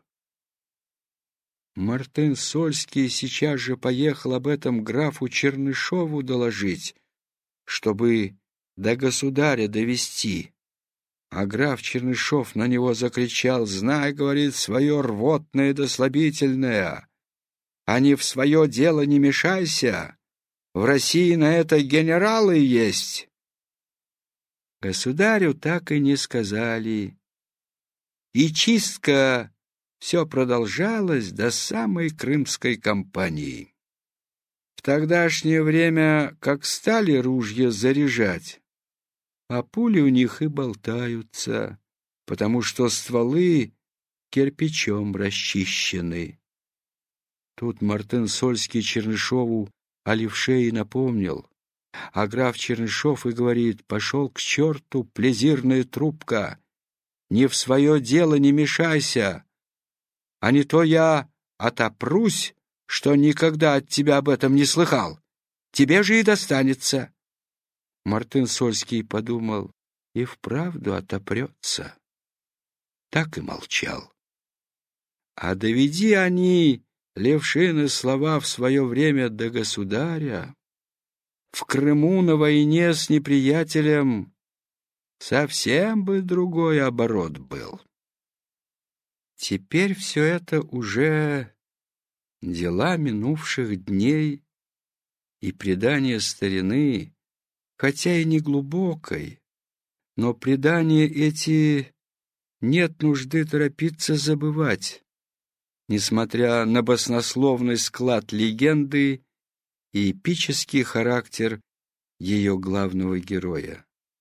Мартын-Сольский сейчас же поехал об этом графу Чернышову доложить, чтобы до государя довести. А граф Чернышов на него закричал: «Знай, — говорит, — свое рвотное да слабительное, а не в свое дело не мешайся. В России на это генералы есть». Государю так и не сказали, и чистка все продолжалась до самой Крымской кампании. В тогдашнее время, как стали ружья заряжать, а пули у них и болтаются, потому что стволы кирпичом расчищены. Тут Мартын-Сольский Чернышову о левше и напомнил, а граф Чернышов и говорит: «Пошел к черту, плезирная трубка, не в свое дело не мешайся, а не то я отопрусь, что никогда от тебя об этом не слыхал. Тебе же и достанется». Мартын-Сольский подумал: и вправду отопрется. Так и молчал. А доведи они, левшины, слова в свое время до государя, в Крыму на войне с неприятелем совсем бы другой оборот был. Теперь все это уже дела минувших дней и предания старины, хотя и не глубокой, но предания эти нет нужды торопиться забывать, несмотря на баснословный склад легенды и эпический характер ее главного героя.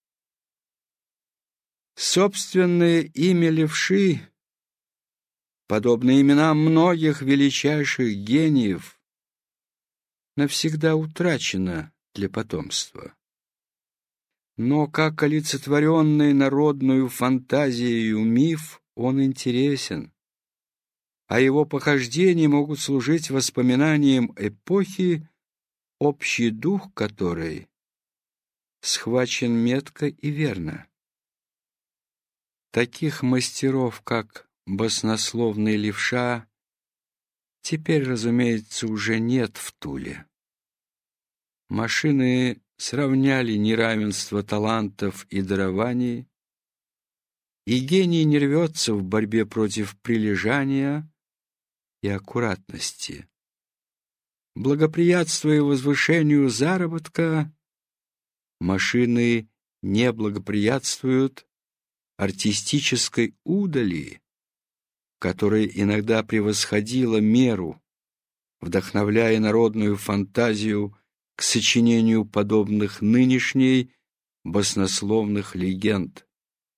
Собственное имя левши, подобно именам многих величайших гениев, навсегда утрачено для потомства. Но как олицетворенный народную фантазией миф он интересен, а его похождения могут служить воспоминанием эпохи, общий дух которой схвачен метко и верно. Таких мастеров, как баснословный левша, теперь, разумеется, уже нет в Туле. Машины сравняли неравенство талантов и дарований, и гений не рвется в борьбе против прилежания и аккуратности. Благоприятствуя возвышению заработка, машины не благоприятствуют артистической удали, которая иногда превосходила меру, вдохновляя народную фантазию к сочинению подобных нынешней баснословных легенд.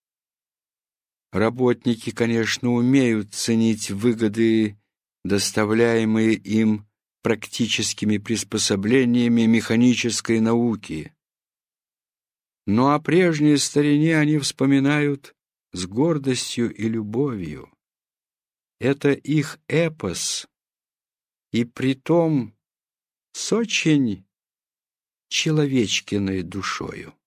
Работники, конечно, умеют ценить выгоды, доставляемые им практическими приспособлениями механической науки, но о прежней старине они вспоминают с гордостью и любовью. Это их эпос, и притом с очень человечкиной душою.